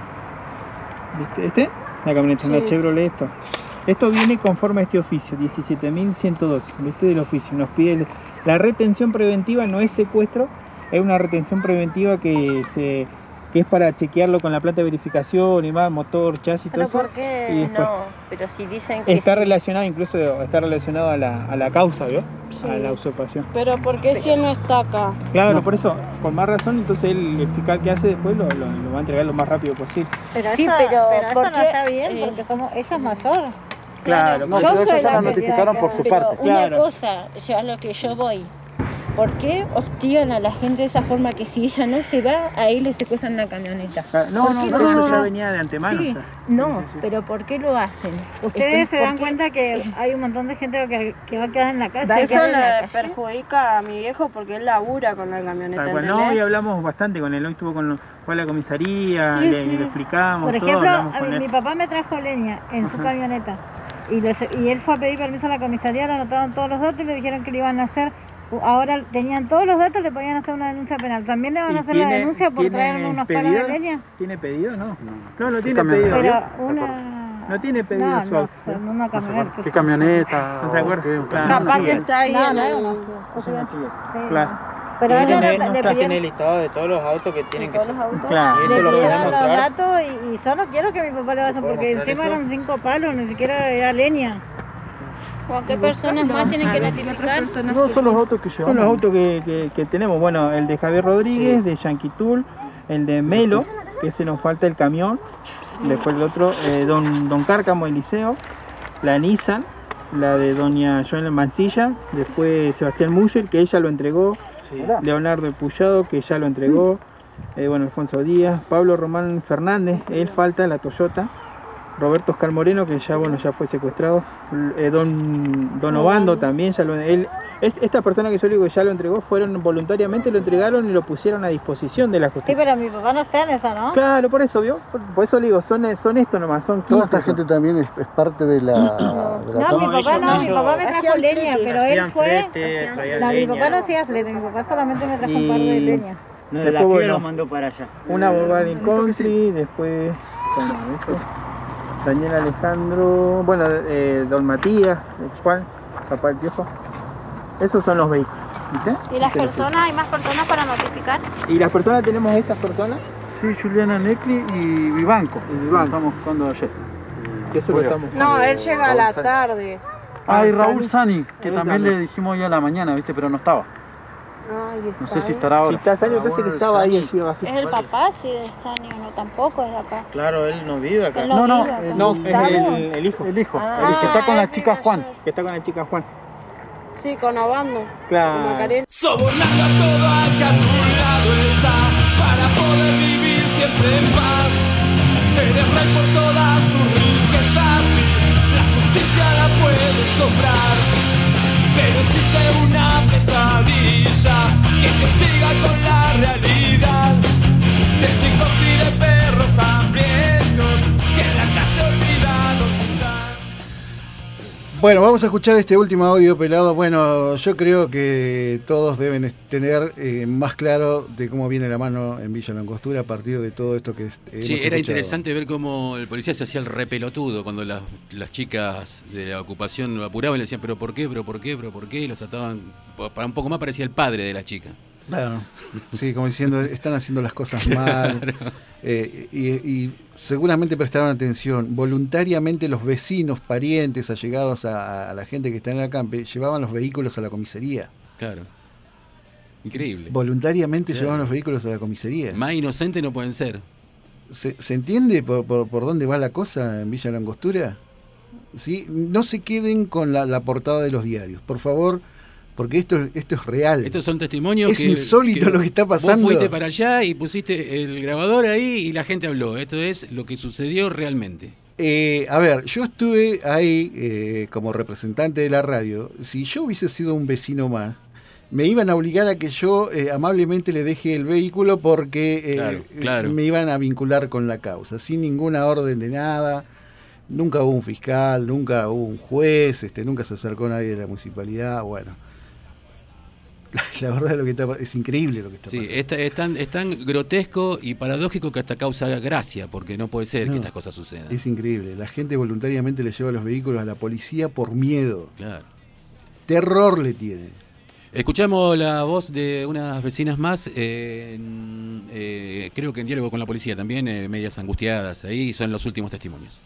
¿Este? La camioneta, una Chevrolet, esto. Esto viene conforme a este oficio, 17.112, ¿viste? Del oficio. Nos pide la retención preventiva, no es secuestro, es una retención preventiva que es para chequearlo con la planta de verificación y más, motor, chasis, todo eso. ¿Pero por qué y después, no? Pero si dicen que está sí. relacionado, incluso está relacionado a la causa, ¿vio? Sí. A la usurpación. Pero ¿por qué si él no está acá? Claro, No. por eso, con más razón, entonces el fiscal que hace después lo va a entregar lo más rápido posible. Pero Sí, eso, pero pero ¿por eso no qué? está bien porque ella es mayor. Claro, No, yo pero soy ellos ya la la que notificaron por su Pero parte. una Claro. cosa, yo a lo que yo voy. ¿Por qué hostigan a la gente de esa forma que si ella no se va, a él le secuestran una camioneta? No, ¿Por no, qué pero eso ya venía de antemano. Sí, o sea. no, pero ¿por qué lo hacen? Ustedes se dan ¿por qué? cuenta que hay un montón de gente que va a quedar en la calle. Eso le perjudica a mi viejo porque él labura con la camioneta. Tal cual. No, ¿entendés? y hablamos bastante con él. Hoy fue a la comisaría, Sí, le sí. explicamos Por todo, ejemplo, hablamos con mi él. papá me trajo leña en su camioneta y él fue a pedir permiso a la comisaría, le anotaron todos los datos y le dijeron que le iban a hacer. Ahora tenían todos los datos, le podían hacer una denuncia penal. ¿También le van a ¿Y hacer la tiene- denuncia por tiene traer unos palos de pedido? leña? ¿Tiene pedido? No. No ¿Qué tiene camioneta? pedido. Pero ¿vio? No tiene pedido no, su no, auto. son una camioneta. ¿Qué camioneta? No se acuerda. Claro. Capaz que está ahí No, en no, el... no. Claro. Pero Y él tiene le pidieron, el listado de todos los autos que tienen que ser. Claro. Y le eso lo pidieron podemos los mostrar. datos y yo no quiero que mi papá le vaya ¿Puedo porque mostrar encima eso? eran 5 palos, ni siquiera era leña. ¿O qué personas más tienen que notificar? No, son los autos que llevamos. Son los autos que tenemos. Bueno, el de Javier Rodríguez, de Yankee Tool, el de Melo, que ese nos falta el camión. Después el otro, Don Cárcamo, Eliseo, la Nissan, la de Doña Joana Mancilla, después Sebastián Muller, que ella lo entregó, Leonardo Puyado, que ya lo entregó, bueno, Alfonso Díaz, Pablo Román Fernández, él falta, la Toyota, Roberto Oscar Moreno, que ya fue secuestrado, Don Obando también, esta persona que yo digo que ya lo entregó, fueron voluntariamente, lo entregaron y lo pusieron a disposición de la Sí, justicia. pero mi papá no está en esa, ¿no? Claro, por eso, ¿vio? Por eso le digo, son esto nomás, son 15. Toda esta gente también es parte de la... No, mi papá me trajo leña, pero él fue... No, mi papá no hacía flete, mi papá solamente me trajo un par de leña. No, Después, la piedra bueno, lo mandó para allá. una Volkswagen Country, después Daniel Alejandro, bueno, Don Matías, Juan, papá del Piojo. Esos son los vehículos, ¿viste? ¿Y las personas? ¿Hay más personas para notificar? Y las personas, tenemos esas personas. Sí, Juliana Necli y Vivanco. Estamos buscando ayer. Que eso lo estamos. No, él llega a la tarde. Ah, y Raúl Sani, que Él también también. le dijimos hoy a la mañana, ¿viste? Pero no estaba. Ay, No sé si estará ahora. Si está Sani, parece que estaba ahí encima bajito. ¿Es el papá? Sí, de Sani o no, tampoco es de acá. Claro, él no vive acá. Él No, no, vive acá. No, es el hijo. El hijo, Ah, el que está con la él chica vive Juan. allá. Que está con la chica Juan. Sí, con Obando. Claro. Con Macarena. Sobornando a todo al que a tu lado está, para poder vivir siempre en paz. Eres rey por todas tus riquezas, la justicia la puedes comprar. Pero existe una pesadilla que te hostiga con la realidad, de chicos y de perros hambrientos que en la calle olvidados están. Bueno, vamos a escuchar este último audio, Pelado. Bueno, yo creo que todos deben tener más claro de cómo viene la mano en Villa Langostura a partir de todo esto que hemos Sí, era escuchado. interesante ver cómo el policía se hacía el repelotudo cuando las chicas de la ocupación lo apuraban y le decían, pero ¿por qué? Y los trataban, para un poco más parecía el padre de la chica. Claro, sí, como diciendo, están haciendo las cosas mal. Y seguramente prestaron atención. Voluntariamente los vecinos, parientes, allegados a la gente que está en el acampe, llevaban los vehículos a la comisaría. Claro. Increíble. Voluntariamente Claro. llevaban los vehículos a la comisaría. Más inocentes no pueden ser. ¿Se entiende por dónde va la cosa en Villa Langostura? ¿Sí? No se queden con la portada de los diarios, por favor, porque esto es real. Estos son testimonios. Es insólito lo que está pasando. Vos fuiste para allá y pusiste el grabador ahí y la gente habló. Esto es lo que sucedió realmente. A ver, yo estuve ahí como representante de la radio. Si yo hubiese sido un vecino más, me iban a obligar a que yo amablemente le deje el vehículo porque claro. me iban a vincular con la causa, sin ninguna orden de nada. Nunca hubo un fiscal, nunca hubo un juez, nunca se acercó nadie de la municipalidad. Bueno, la verdad es lo que es increíble lo que está pasando. Es tan grotesco y paradójico que hasta causa gracia, porque no puede ser que estas cosas sucedan. Es increíble. La gente voluntariamente le lleva los vehículos a la policía por miedo. Claro. Terror le tienen. Escuchamos la voz de unas vecinas más, creo que en diálogo con la policía también, medias angustiadas. Ahí son los últimos testimonios.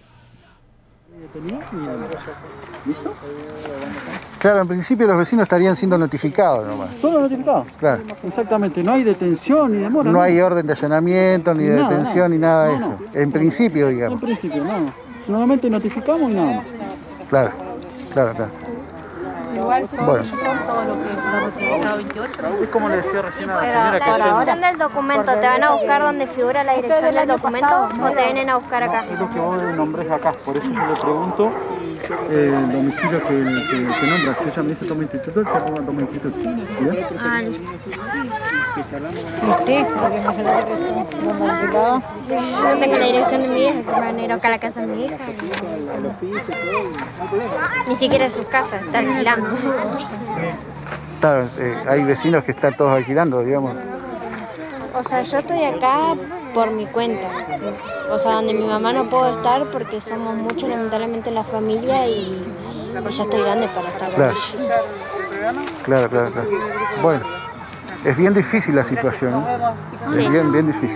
¿Listo? Claro, en principio los vecinos estarían siendo notificados nomás. ¿Solo notificados? Claro. Exactamente, no hay detención ni demora. No hay orden de allanamiento, ni de detención, ni nada de eso. En principio, digamos. En principio, no. Solamente notificamos y nada más. Claro. Igual bueno. son todo lo que está registrado 28. Es como le decía recién a la Pero señora que por ahora del documento, ¿te van a buscar donde figura la dirección del documento o te vienen a buscar acá? Es lo que vos nombres acá, por eso yo le pregunto el domicilio que nombra. Si ella me dice toma instituto, se ponga toma instituto. ¿Ya? Ah, No tengo la dirección de mi hija, que me van a ir acá a la casa de mi hija. Ni siquiera en sus casas, está alquilando. Claro, hay vecinos que están todos alquilando, digamos. O sea, yo estoy acá por mi cuenta. O sea, donde mi mamá no puedo estar porque somos muchos, lamentablemente, la familia y ya estoy grande para estar con ella. Claro. Bueno, es bien difícil la situación, ¿no? Sí. Es bien difícil.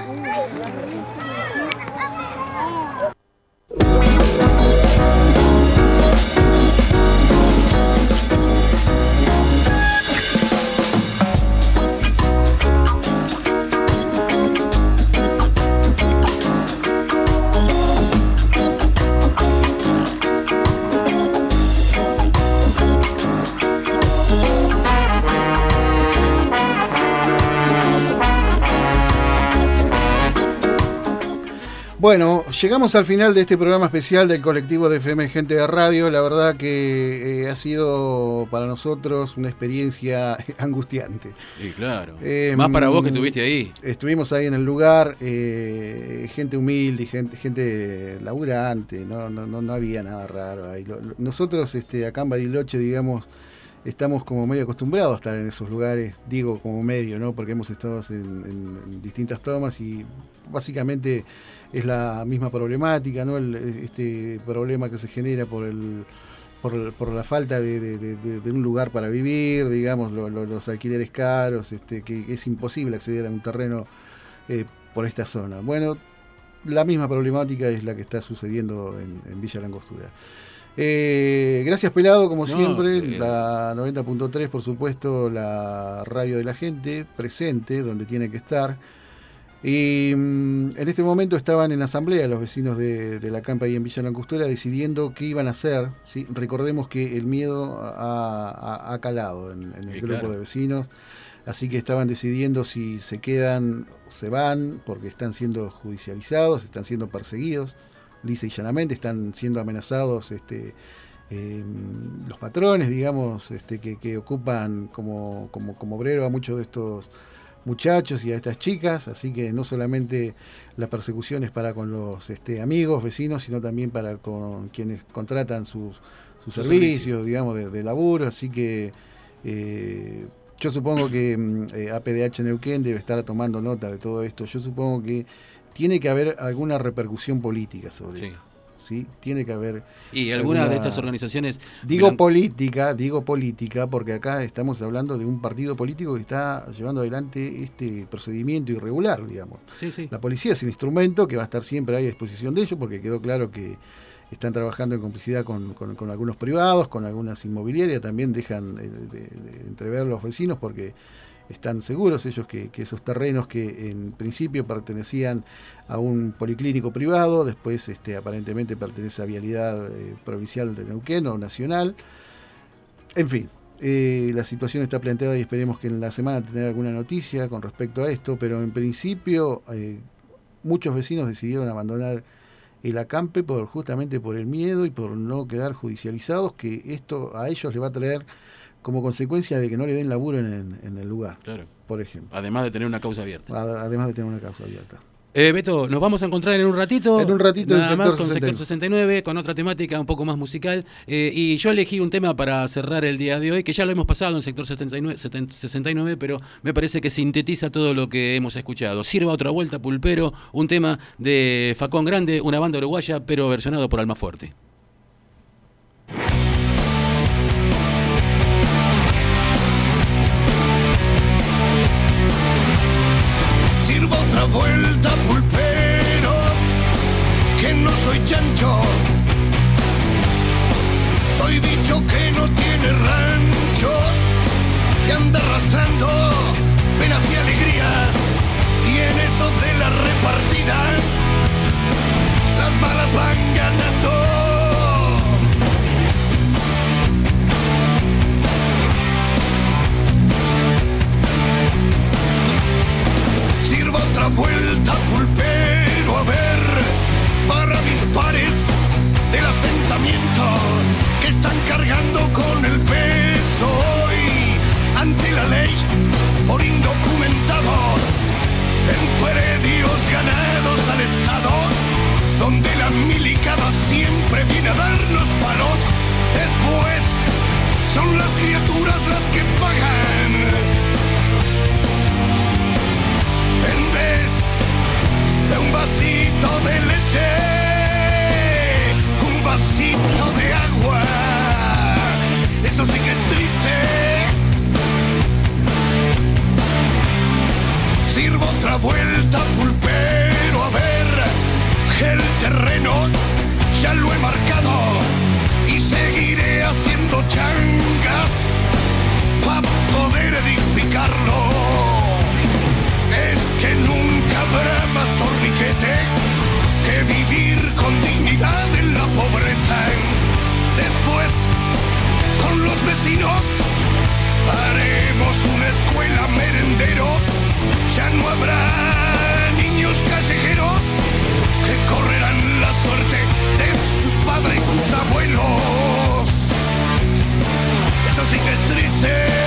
Bueno, llegamos al final de este programa especial del colectivo de FM Gente de Radio. La verdad que ha sido para nosotros una experiencia angustiante. Sí, claro. Más para vos que estuviste ahí. Estuvimos ahí en el lugar, gente humilde, gente laburante, no había nada raro ahí. Nosotros acá en Bariloche, digamos, estamos como medio acostumbrados a estar en esos lugares, digo como medio, ¿no? Porque hemos estado en distintas tomas y básicamente es la misma problemática, ¿no? Este problema que se genera por la falta de un lugar para vivir, digamos, los alquileres caros, que es imposible acceder a un terreno por esta zona. Bueno, la misma problemática es la que está sucediendo en Villa Langostura. Gracias Pelado, como siempre, la 90.3, por supuesto, la radio de la gente, presente, donde tiene que estar. Y en este momento estaban en asamblea los vecinos de la campa ahí en Villa Langostura decidiendo qué iban a hacer, ¿sí? Recordemos que el miedo ha calado en el grupo de vecinos, así que estaban decidiendo si se quedan o se van, porque están siendo judicializados, están siendo perseguidos, lisa y llanamente, están siendo amenazados los patrones, digamos, que ocupan como obrero a muchos de estos muchachos y a estas chicas, así que no solamente la persecución es para con los amigos, vecinos, sino también para con quienes contratan sus servicios, digamos, de laburo, así que yo supongo que APDH Neuquén debe estar tomando nota de todo esto. Yo supongo que tiene que haber alguna repercusión política sobre esto. ¿Sí? Tiene que haber. Y algunas de estas organizaciones. Digo política, porque acá estamos hablando de un partido político que está llevando adelante este procedimiento irregular, digamos. Sí. La policía es el instrumento que va a estar siempre ahí a disposición de ellos, porque quedó claro que están trabajando en complicidad con algunos privados, con algunas inmobiliarias, también dejan de entrever a los vecinos, porque están seguros ellos que esos terrenos que en principio pertenecían a un policlínico privado, después aparentemente pertenece a Vialidad Provincial de Neuquén o Nacional. En fin, la situación está planteada y esperemos que en la semana tener alguna noticia con respecto a esto, pero en principio muchos vecinos decidieron abandonar el acampe justamente por el miedo y por no quedar judicializados, que esto a ellos les va a traer como consecuencia de que no le den laburo en el lugar, claro, por ejemplo. Además de tener una causa abierta. Además de tener una causa abierta. Beto, nos vamos a encontrar en un ratito. En un ratito nada más con Sector 69, con otra temática un poco más musical. Y yo elegí un tema para cerrar el día de hoy, que ya lo hemos pasado en Sector 69, pero me parece que sintetiza todo lo que hemos escuchado. Sirva otra vuelta, Pulpero, un tema de Facón Grande, una banda uruguaya, pero versionado por Almafuerte. Otra vuelta, pulpero, que no soy chancho, soy bicho que no tiene rancho, que anda arrastrando penas y alegrías, y en eso de la repartida, las malas van ganando. Otra vuelta, pulpero, a ver, para mis pares del asentamiento que están cargando con el peso hoy ante la ley por indocumentados en predios ganados al Estado, donde la milicada siempre viene a darnos palos. Después son las criaturas las que pagan. En vez de un vasito de leche, un vasito de agua. Eso sí que es triste. Sirvo otra vuelta, pulpero, a ver, que el terreno ya lo he marcado y seguiré haciendo changas para poder edificarlo. Es que nunca habrá más torniquete que vivir con dignidad en la pobreza. Después, con los vecinos, haremos una escuela merendero. Ya no habrá niños callejeros que correrán la suerte de sus padres y sus abuelos. Eso sí que es triste.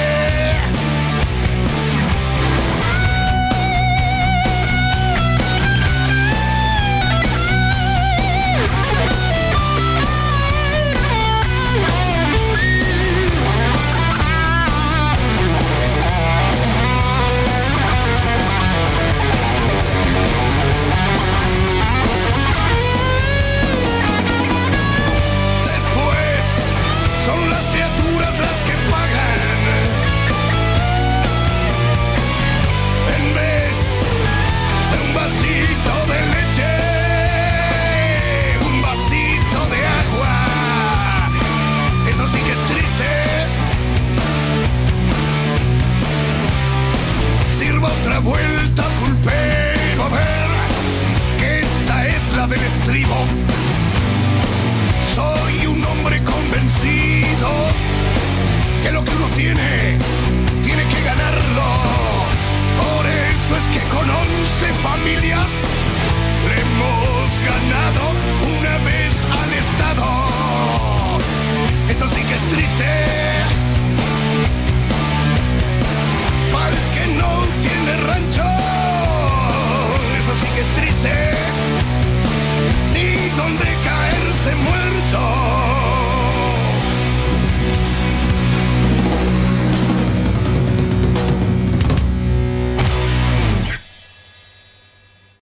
Vuelta, pulpero, a ver, que esta es la del estribo. Soy un hombre convencido que lo que uno tiene que ganarlo. Por eso es que con 11 familias le hemos ganado.